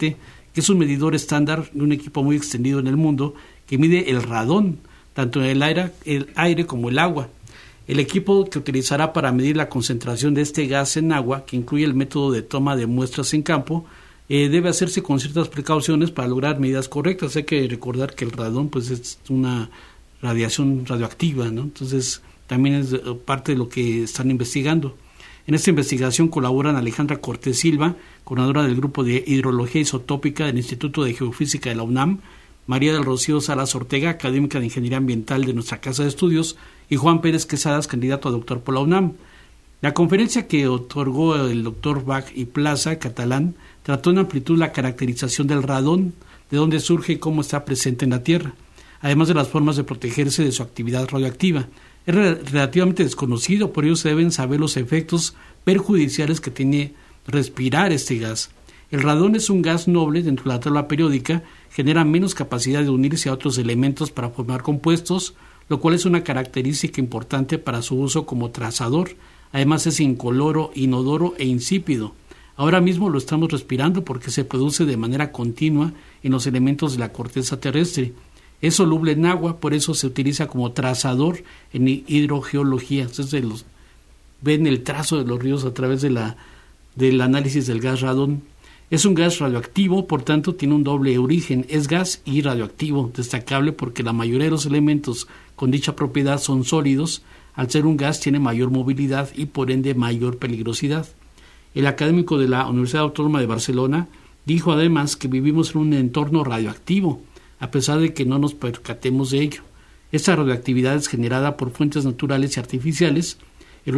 que es un medidor estándar de un equipo muy extendido en el mundo que mide el radón, tanto en el aire como el agua. El equipo que utilizará para medir la concentración de este gas en agua, que incluye el método de toma de muestras en campo, debe hacerse con ciertas precauciones para lograr medidas correctas. Hay que recordar que el radón pues es una radiación radioactiva, ¿no? Entonces también es parte de lo que están investigando. En esta investigación colaboran Alejandra Cortés Silva, coordinadora del Grupo de Hidrología Isotópica del Instituto de Geofísica de la UNAM, María del Rocío Salas Ortega, académica de Ingeniería Ambiental de nuestra Casa de Estudios, y Juan Pérez Quesadas, candidato a doctor por la UNAM. La conferencia que otorgó el doctor Bach y Plaza, catalán, trató en amplitud la caracterización del radón, de dónde surge y cómo está presente en la Tierra, además de las formas de protegerse de su actividad radioactiva. Es relativamente desconocido, por ello se deben saber los efectos perjudiciales que tiene respirar este gas. El radón es un gas noble dentro de la tabla periódica, genera menos capacidad de unirse a otros elementos para formar compuestos, lo cual es una característica importante para su uso como trazador. Además es incoloro, inodoro e insípido. Ahora mismo lo estamos respirando porque se produce de manera continua en los elementos de la corteza terrestre. Es soluble en agua, por eso se utiliza como trazador en hidrogeología. Entonces ven el trazo de los ríos a través del análisis del gas radón. Es un gas radioactivo, por tanto tiene un doble origen, es gas y radioactivo, destacable porque la mayoría de los elementos con dicha propiedad son sólidos. Al ser un gas tiene mayor movilidad y por ende mayor peligrosidad. El académico de la Universidad Autónoma de Barcelona dijo además que vivimos en un entorno radioactivo, a pesar de que no nos percatemos de ello. Esta radioactividad es generada por fuentes naturales y artificiales. El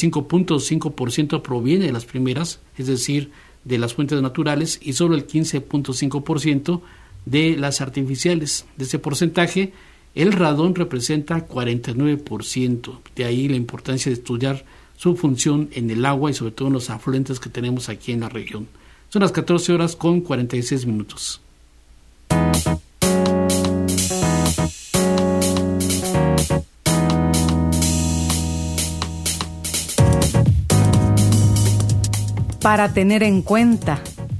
85.5% proviene de las primeras, es decir, de las fuentes naturales, y solo el 15.5% de las artificiales. De ese porcentaje, el radón representa 49%. De ahí la importancia de estudiar su función en el agua y sobre todo en los afluentes que tenemos aquí en la región. Son las 14:46. Para tener en cuenta.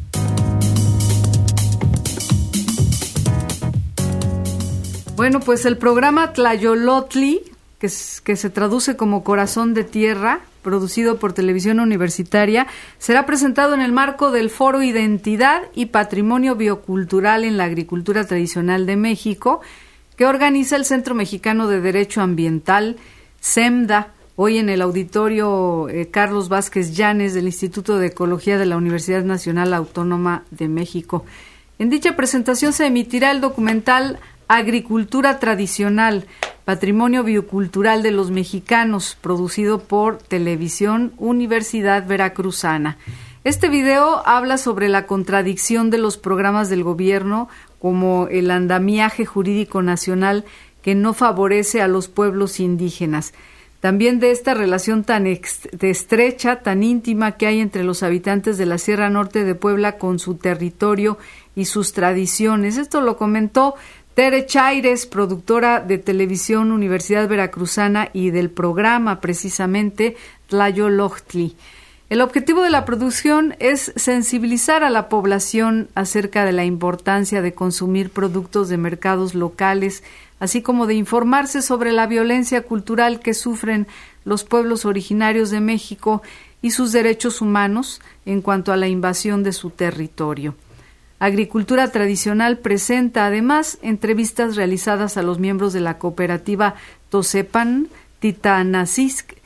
Bueno, pues el programa Tlayolotli, que se traduce como Corazón de Tierra, producido por Televisión Universitaria, será presentado en el marco del Foro Identidad y Patrimonio Biocultural en la Agricultura Tradicional de México, que organiza el Centro Mexicano de Derecho Ambiental, CEMDA, hoy en el auditorio Carlos Vázquez Llanes del Instituto de Ecología de la Universidad Nacional Autónoma de México. En dicha presentación se emitirá el documental Agricultura Tradicional, Patrimonio Biocultural de los Mexicanos, producido por Televisión Universidad Veracruzana. Este video habla sobre la contradicción de los programas del gobierno, como el andamiaje jurídico nacional que no favorece a los pueblos indígenas. También de esta relación tan estrecha, tan íntima que hay entre los habitantes de la Sierra Norte de Puebla con su territorio y sus tradiciones. Esto lo comentó Tere Chaires, productora de Televisión Universidad Veracruzana y del programa precisamente Tlayolotli. El objetivo de la producción es sensibilizar a la población acerca de la importancia de consumir productos de mercados locales, así como de informarse sobre la violencia cultural que sufren los pueblos originarios de México y sus derechos humanos en cuanto a la invasión de su territorio. Agricultura Tradicional presenta además entrevistas realizadas a los miembros de la cooperativa Tosepan Titatanisque,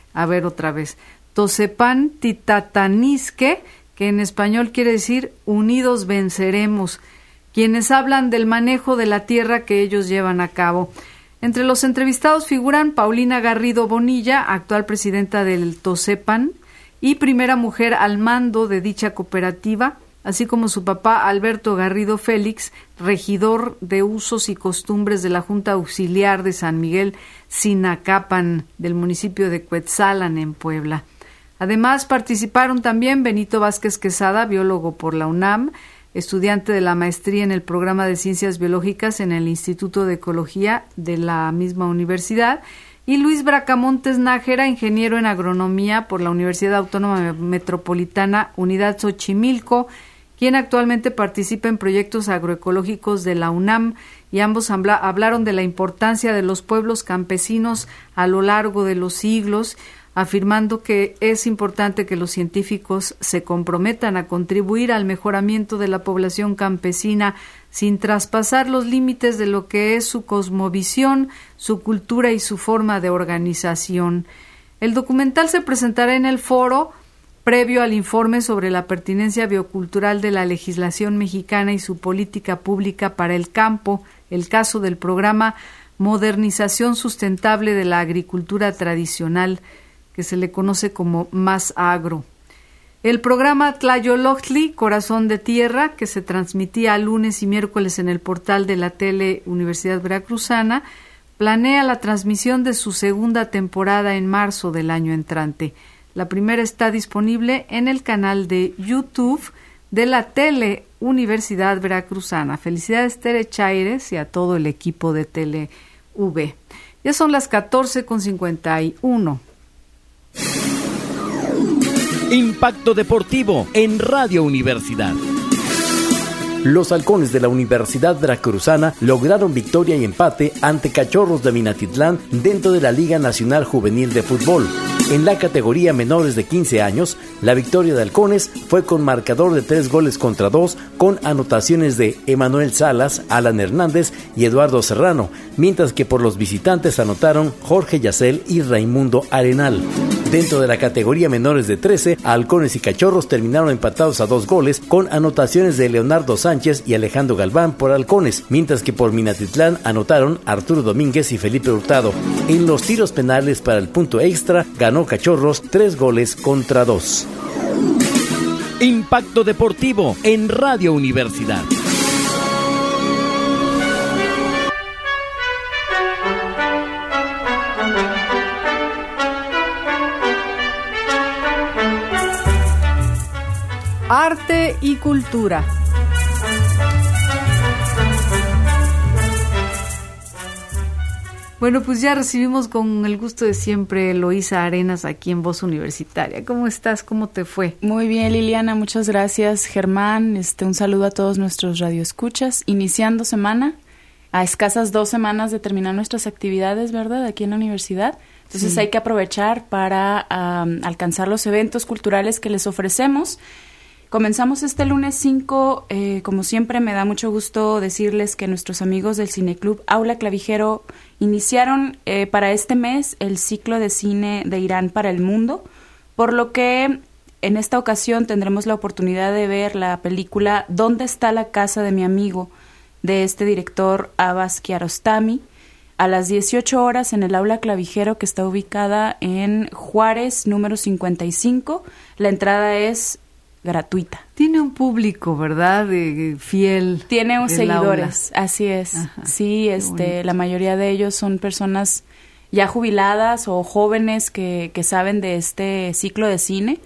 Tosepan Titatanisque, que en español quiere decir Unidos Venceremos, quienes hablan del manejo de la tierra que ellos llevan a cabo. Entre los entrevistados figuran Paulina Garrido Bonilla, actual presidenta del Tosepan y primera mujer al mando de dicha cooperativa, así como su papá Alberto Garrido Félix, regidor de Usos y Costumbres de la Junta Auxiliar de San Miguel Sinacapan, del municipio de Cuetzalan, en Puebla. Además participaron también Benito Vázquez Quesada, biólogo por la UNAM, estudiante de la maestría en el programa de Ciencias Biológicas en el Instituto de Ecología de la misma universidad, y Luis Bracamontes Nájera, ingeniero en agronomía por la Universidad Autónoma Metropolitana Unidad Xochimilco, quien actualmente participa en proyectos agroecológicos de la UNAM, y ambos hablaron de la importancia de los pueblos campesinos a lo largo de los siglos, afirmando que es importante que los científicos se comprometan a contribuir al mejoramiento de la población campesina sin traspasar los límites de lo que es su cosmovisión, su cultura y su forma de organización. El documental se presentará en el foro previo al informe sobre la pertinencia biocultural de la legislación mexicana y su política pública para el campo, el caso del programa Modernización Sustentable de la Agricultura Tradicional, que se le conoce como Más Agro. El programa Tlayolojtli, Corazón de Tierra, que se transmitía lunes y miércoles en el portal de la Tele Universidad Veracruzana, planea la transmisión de su segunda temporada en marzo del año entrante. La primera está disponible en el canal de YouTube de la Tele Universidad Veracruzana. Felicidades, Tere Chaires, y a todo el equipo de Tele V. Ya son las 14:51. Impacto Deportivo en Radio Universidad. Los halcones de la Universidad Veracruzana lograron victoria y empate ante Cachorros de Minatitlán dentro de la Liga Nacional Juvenil de Fútbol. En la categoría menores de 15 años, la victoria de Halcones fue con marcador de 3-2, con anotaciones de Emanuel Salas, Alan Hernández y Eduardo Serrano, mientras que por los visitantes anotaron Jorge Yacel y Raimundo Arenal. Dentro de la categoría menores de 13, Halcones y Cachorros terminaron empatados a 2 goles, con anotaciones de Leonardo Sánchez y Alejandro Galván por Halcones, mientras que por Minatitlán anotaron Arturo Domínguez y Felipe Hurtado. En los tiros penales para el punto extra, ganó Cachorros 3-2. Impacto Deportivo en Radio Universidad. Arte y cultura. Bueno, pues ya recibimos con el gusto de siempre Eloísa Arenas aquí en Voz Universitaria. ¿Cómo estás? ¿Cómo te fue? Muy bien, Liliana, muchas gracias, Germán. Un saludo a todos nuestros radioescuchas. Iniciando semana, a escasas 2 semanas de terminar nuestras actividades, ¿verdad? Aquí en la universidad. Entonces hay que aprovechar para alcanzar los eventos culturales que les ofrecemos. Comenzamos este lunes 5, como siempre me da mucho gusto decirles que nuestros amigos del Cineclub Aula Clavijero iniciaron para este mes el ciclo de cine de Irán para el mundo, por lo que en esta ocasión tendremos la oportunidad de ver la película ¿Dónde está la casa de mi amigo?, de este director Abbas Kiarostami, a las 18 horas en el Aula Clavijero, que está ubicada en Juárez, número 55. La entrada es gratuita. Tiene un público, ¿verdad? Fiel. Tiene seguidores, aula. Así es. Ajá, sí, la mayoría de ellos son personas ya jubiladas o jóvenes que saben de este ciclo de cine.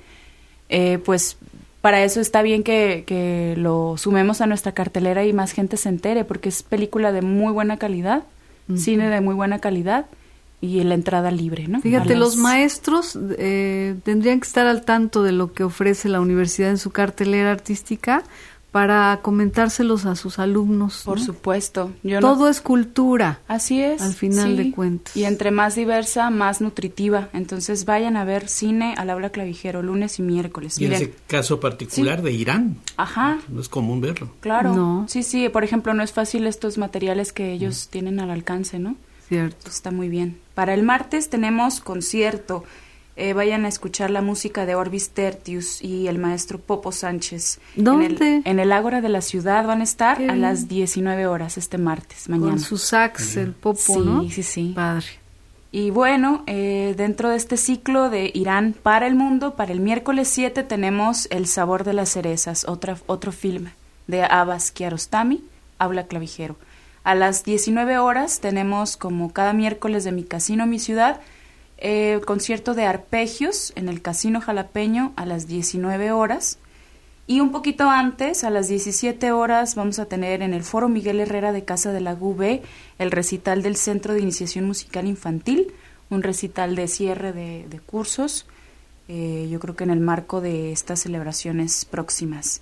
Pues para eso está bien que lo sumemos a nuestra cartelera y más gente se entere, porque es película de muy buena calidad, cine de muy buena calidad, y la entrada libre, ¿no? Fíjate, los maestros tendrían que estar al tanto de lo que ofrece la universidad en su cartelera artística para comentárselos a sus alumnos, ¿no? Por supuesto. Todo es cultura. Así es. Al final de cuentas. Y entre más diversa, más nutritiva. Entonces vayan a ver cine al Aula Clavijero lunes y miércoles. Y en ese caso particular de Irán. Ajá. No es común verlo. Claro. No. Sí. Por ejemplo, no es fácil estos materiales que ellos tienen al alcance, ¿no? Cierto. Está muy bien. Para el martes tenemos concierto. Vayan a escuchar la música de Orbis Tertius y el maestro Popo Sánchez. ¿Dónde? En el Ágora de la Ciudad van a estar a las 19 horas este martes, mañana. Con su sax, el Popo, ¿no? Sí. Padre. Y bueno, dentro de este ciclo de Irán para el mundo, para el miércoles 7 tenemos El sabor de las cerezas, otro film de Abbas Kiarostami, Aula Clavijero. A las 19 horas tenemos, como cada miércoles de Mi Casino, Mi Ciudad, concierto de arpegios en el Casino Jalapeño a las 19 horas. Y un poquito antes, a las 17 horas, vamos a tener en el Foro Miguel Herrera de Casa de la UB el recital del Centro de Iniciación Musical Infantil, un recital de cierre de cursos, yo creo que en el marco de estas celebraciones próximas.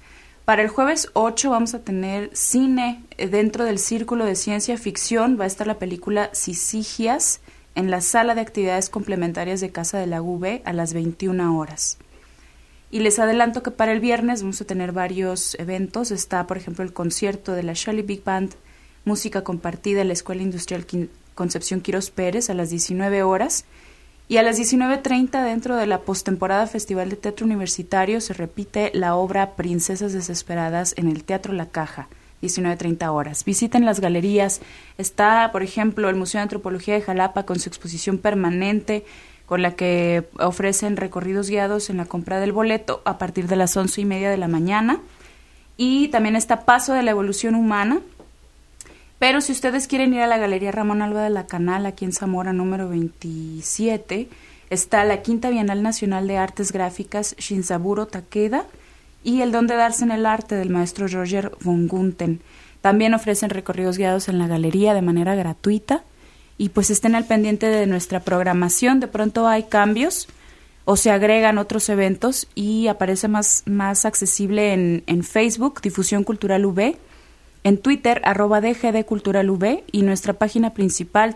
Para el jueves 8 vamos a tener cine dentro del Círculo de Ciencia Ficción. Va a estar la película Sisigias en la sala de actividades complementarias de Casa de la UV a las 21 horas. Y les adelanto que para el viernes vamos a tener varios eventos. Está, por ejemplo, el concierto de la Shelley Big Band, música compartida en la Escuela Industrial Concepción Quirós Pérez a las 19 horas. Y a las 19:30, dentro de la postemporada Festival de Teatro Universitario, se repite la obra Princesas Desesperadas en el Teatro La Caja, 19:30 horas. Visiten las galerías. Está, por ejemplo, el Museo de Antropología de Jalapa con su exposición permanente, con la que ofrecen recorridos guiados en la compra del boleto a partir de las 11:30 de la mañana. Y también está Paso de la Evolución Humana. Pero si ustedes quieren ir a la Galería Ramón Alba de la Canal, aquí en Zamora, número 27, está la Quinta Bienal Nacional de Artes Gráficas Shinzaburo Takeda y el Don de Darse en el Arte del maestro Roger von Gunten. También ofrecen recorridos guiados en la galería de manera gratuita. Y pues estén al pendiente de nuestra programación. De pronto hay cambios o se agregan otros eventos y aparece más accesible en Facebook, Difusión Cultural UV, en Twitter, @DGD Cultural UV, y nuestra página principal,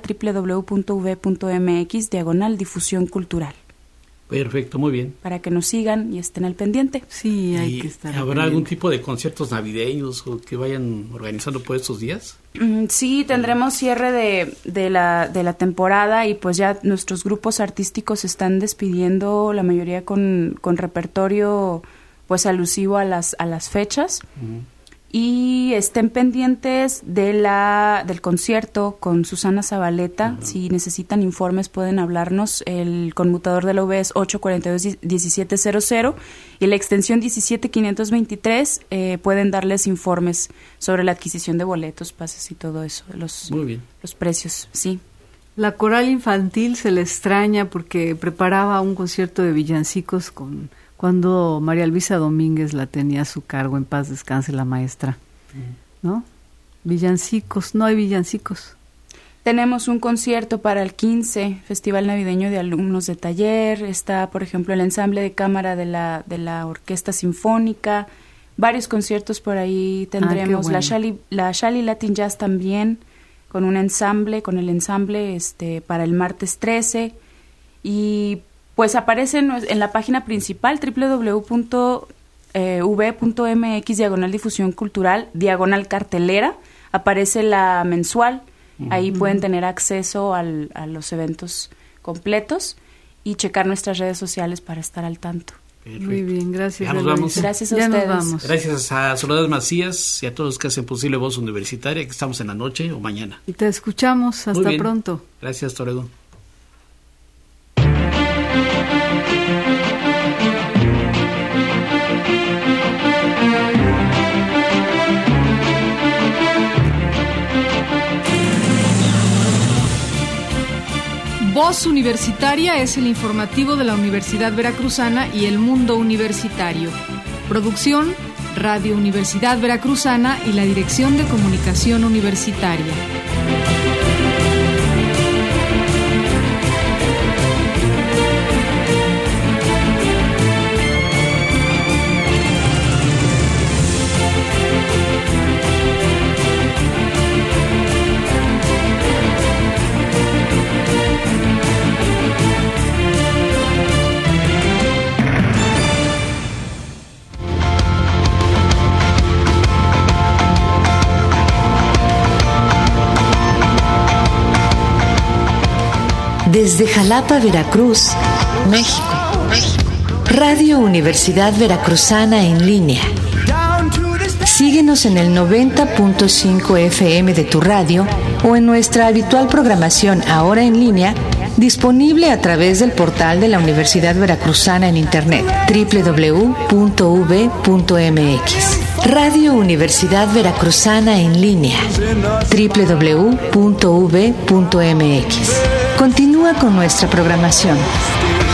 www.uv.mx/difusión cultural. Perfecto, muy bien. Para que nos sigan y estén al pendiente. Sí, hay que estar. ¿Habrá algún tipo de conciertos navideños o que vayan organizando por estos días? Sí, tendremos cierre de la temporada y pues ya nuestros grupos artísticos se están despidiendo, la mayoría con repertorio pues alusivo a las fechas. Y estén pendientes del concierto con Susana Zabaleta. Si necesitan informes pueden hablarnos. El conmutador de la UV es 842-1700 y la extensión 17523. Pueden darles informes sobre la adquisición de boletos, pases y todo eso, Muy bien. Los precios, sí. La coral infantil se le extraña porque preparaba un concierto de villancicos cuando María Luisa Domínguez la tenía a su cargo, en paz descanse la maestra, ¿no? Villancicos, no hay villancicos. Tenemos un concierto para el 15, Festival Navideño de Alumnos de Taller. Está, por ejemplo, el ensamble de cámara de la Orquesta Sinfónica. Varios conciertos por ahí tendremos. Bueno. La Shali Latin Jazz también, con el ensamble para el martes 13. Y pues aparece en la página principal, www.uv.mx/difusión cultural, /cartelera, aparece la mensual. Ahí pueden tener acceso a los eventos completos y checar nuestras redes sociales para estar al tanto. Perfecto. Muy bien, gracias. Ya nos vamos. Gracias a ya ustedes. Nos vamos. Gracias a Soledad Macías y a todos los que hacen posible Voz Universitaria, que estamos en la noche o mañana. Y te escuchamos. Hasta pronto. Gracias, Toledo. Voz Universitaria es el informativo de la Universidad Veracruzana y el mundo universitario. Producción, Radio Universidad Veracruzana y la Dirección de Comunicación Universitaria. Desde Jalapa, Veracruz, México. Radio Universidad Veracruzana en línea. Síguenos en el 90.5 FM de tu radio o en nuestra habitual programación ahora en línea, disponible a través del portal de la Universidad Veracruzana en internet, www.uv.mx. Radio Universidad Veracruzana en línea, www.uv.mx. Continúa con nuestra programación.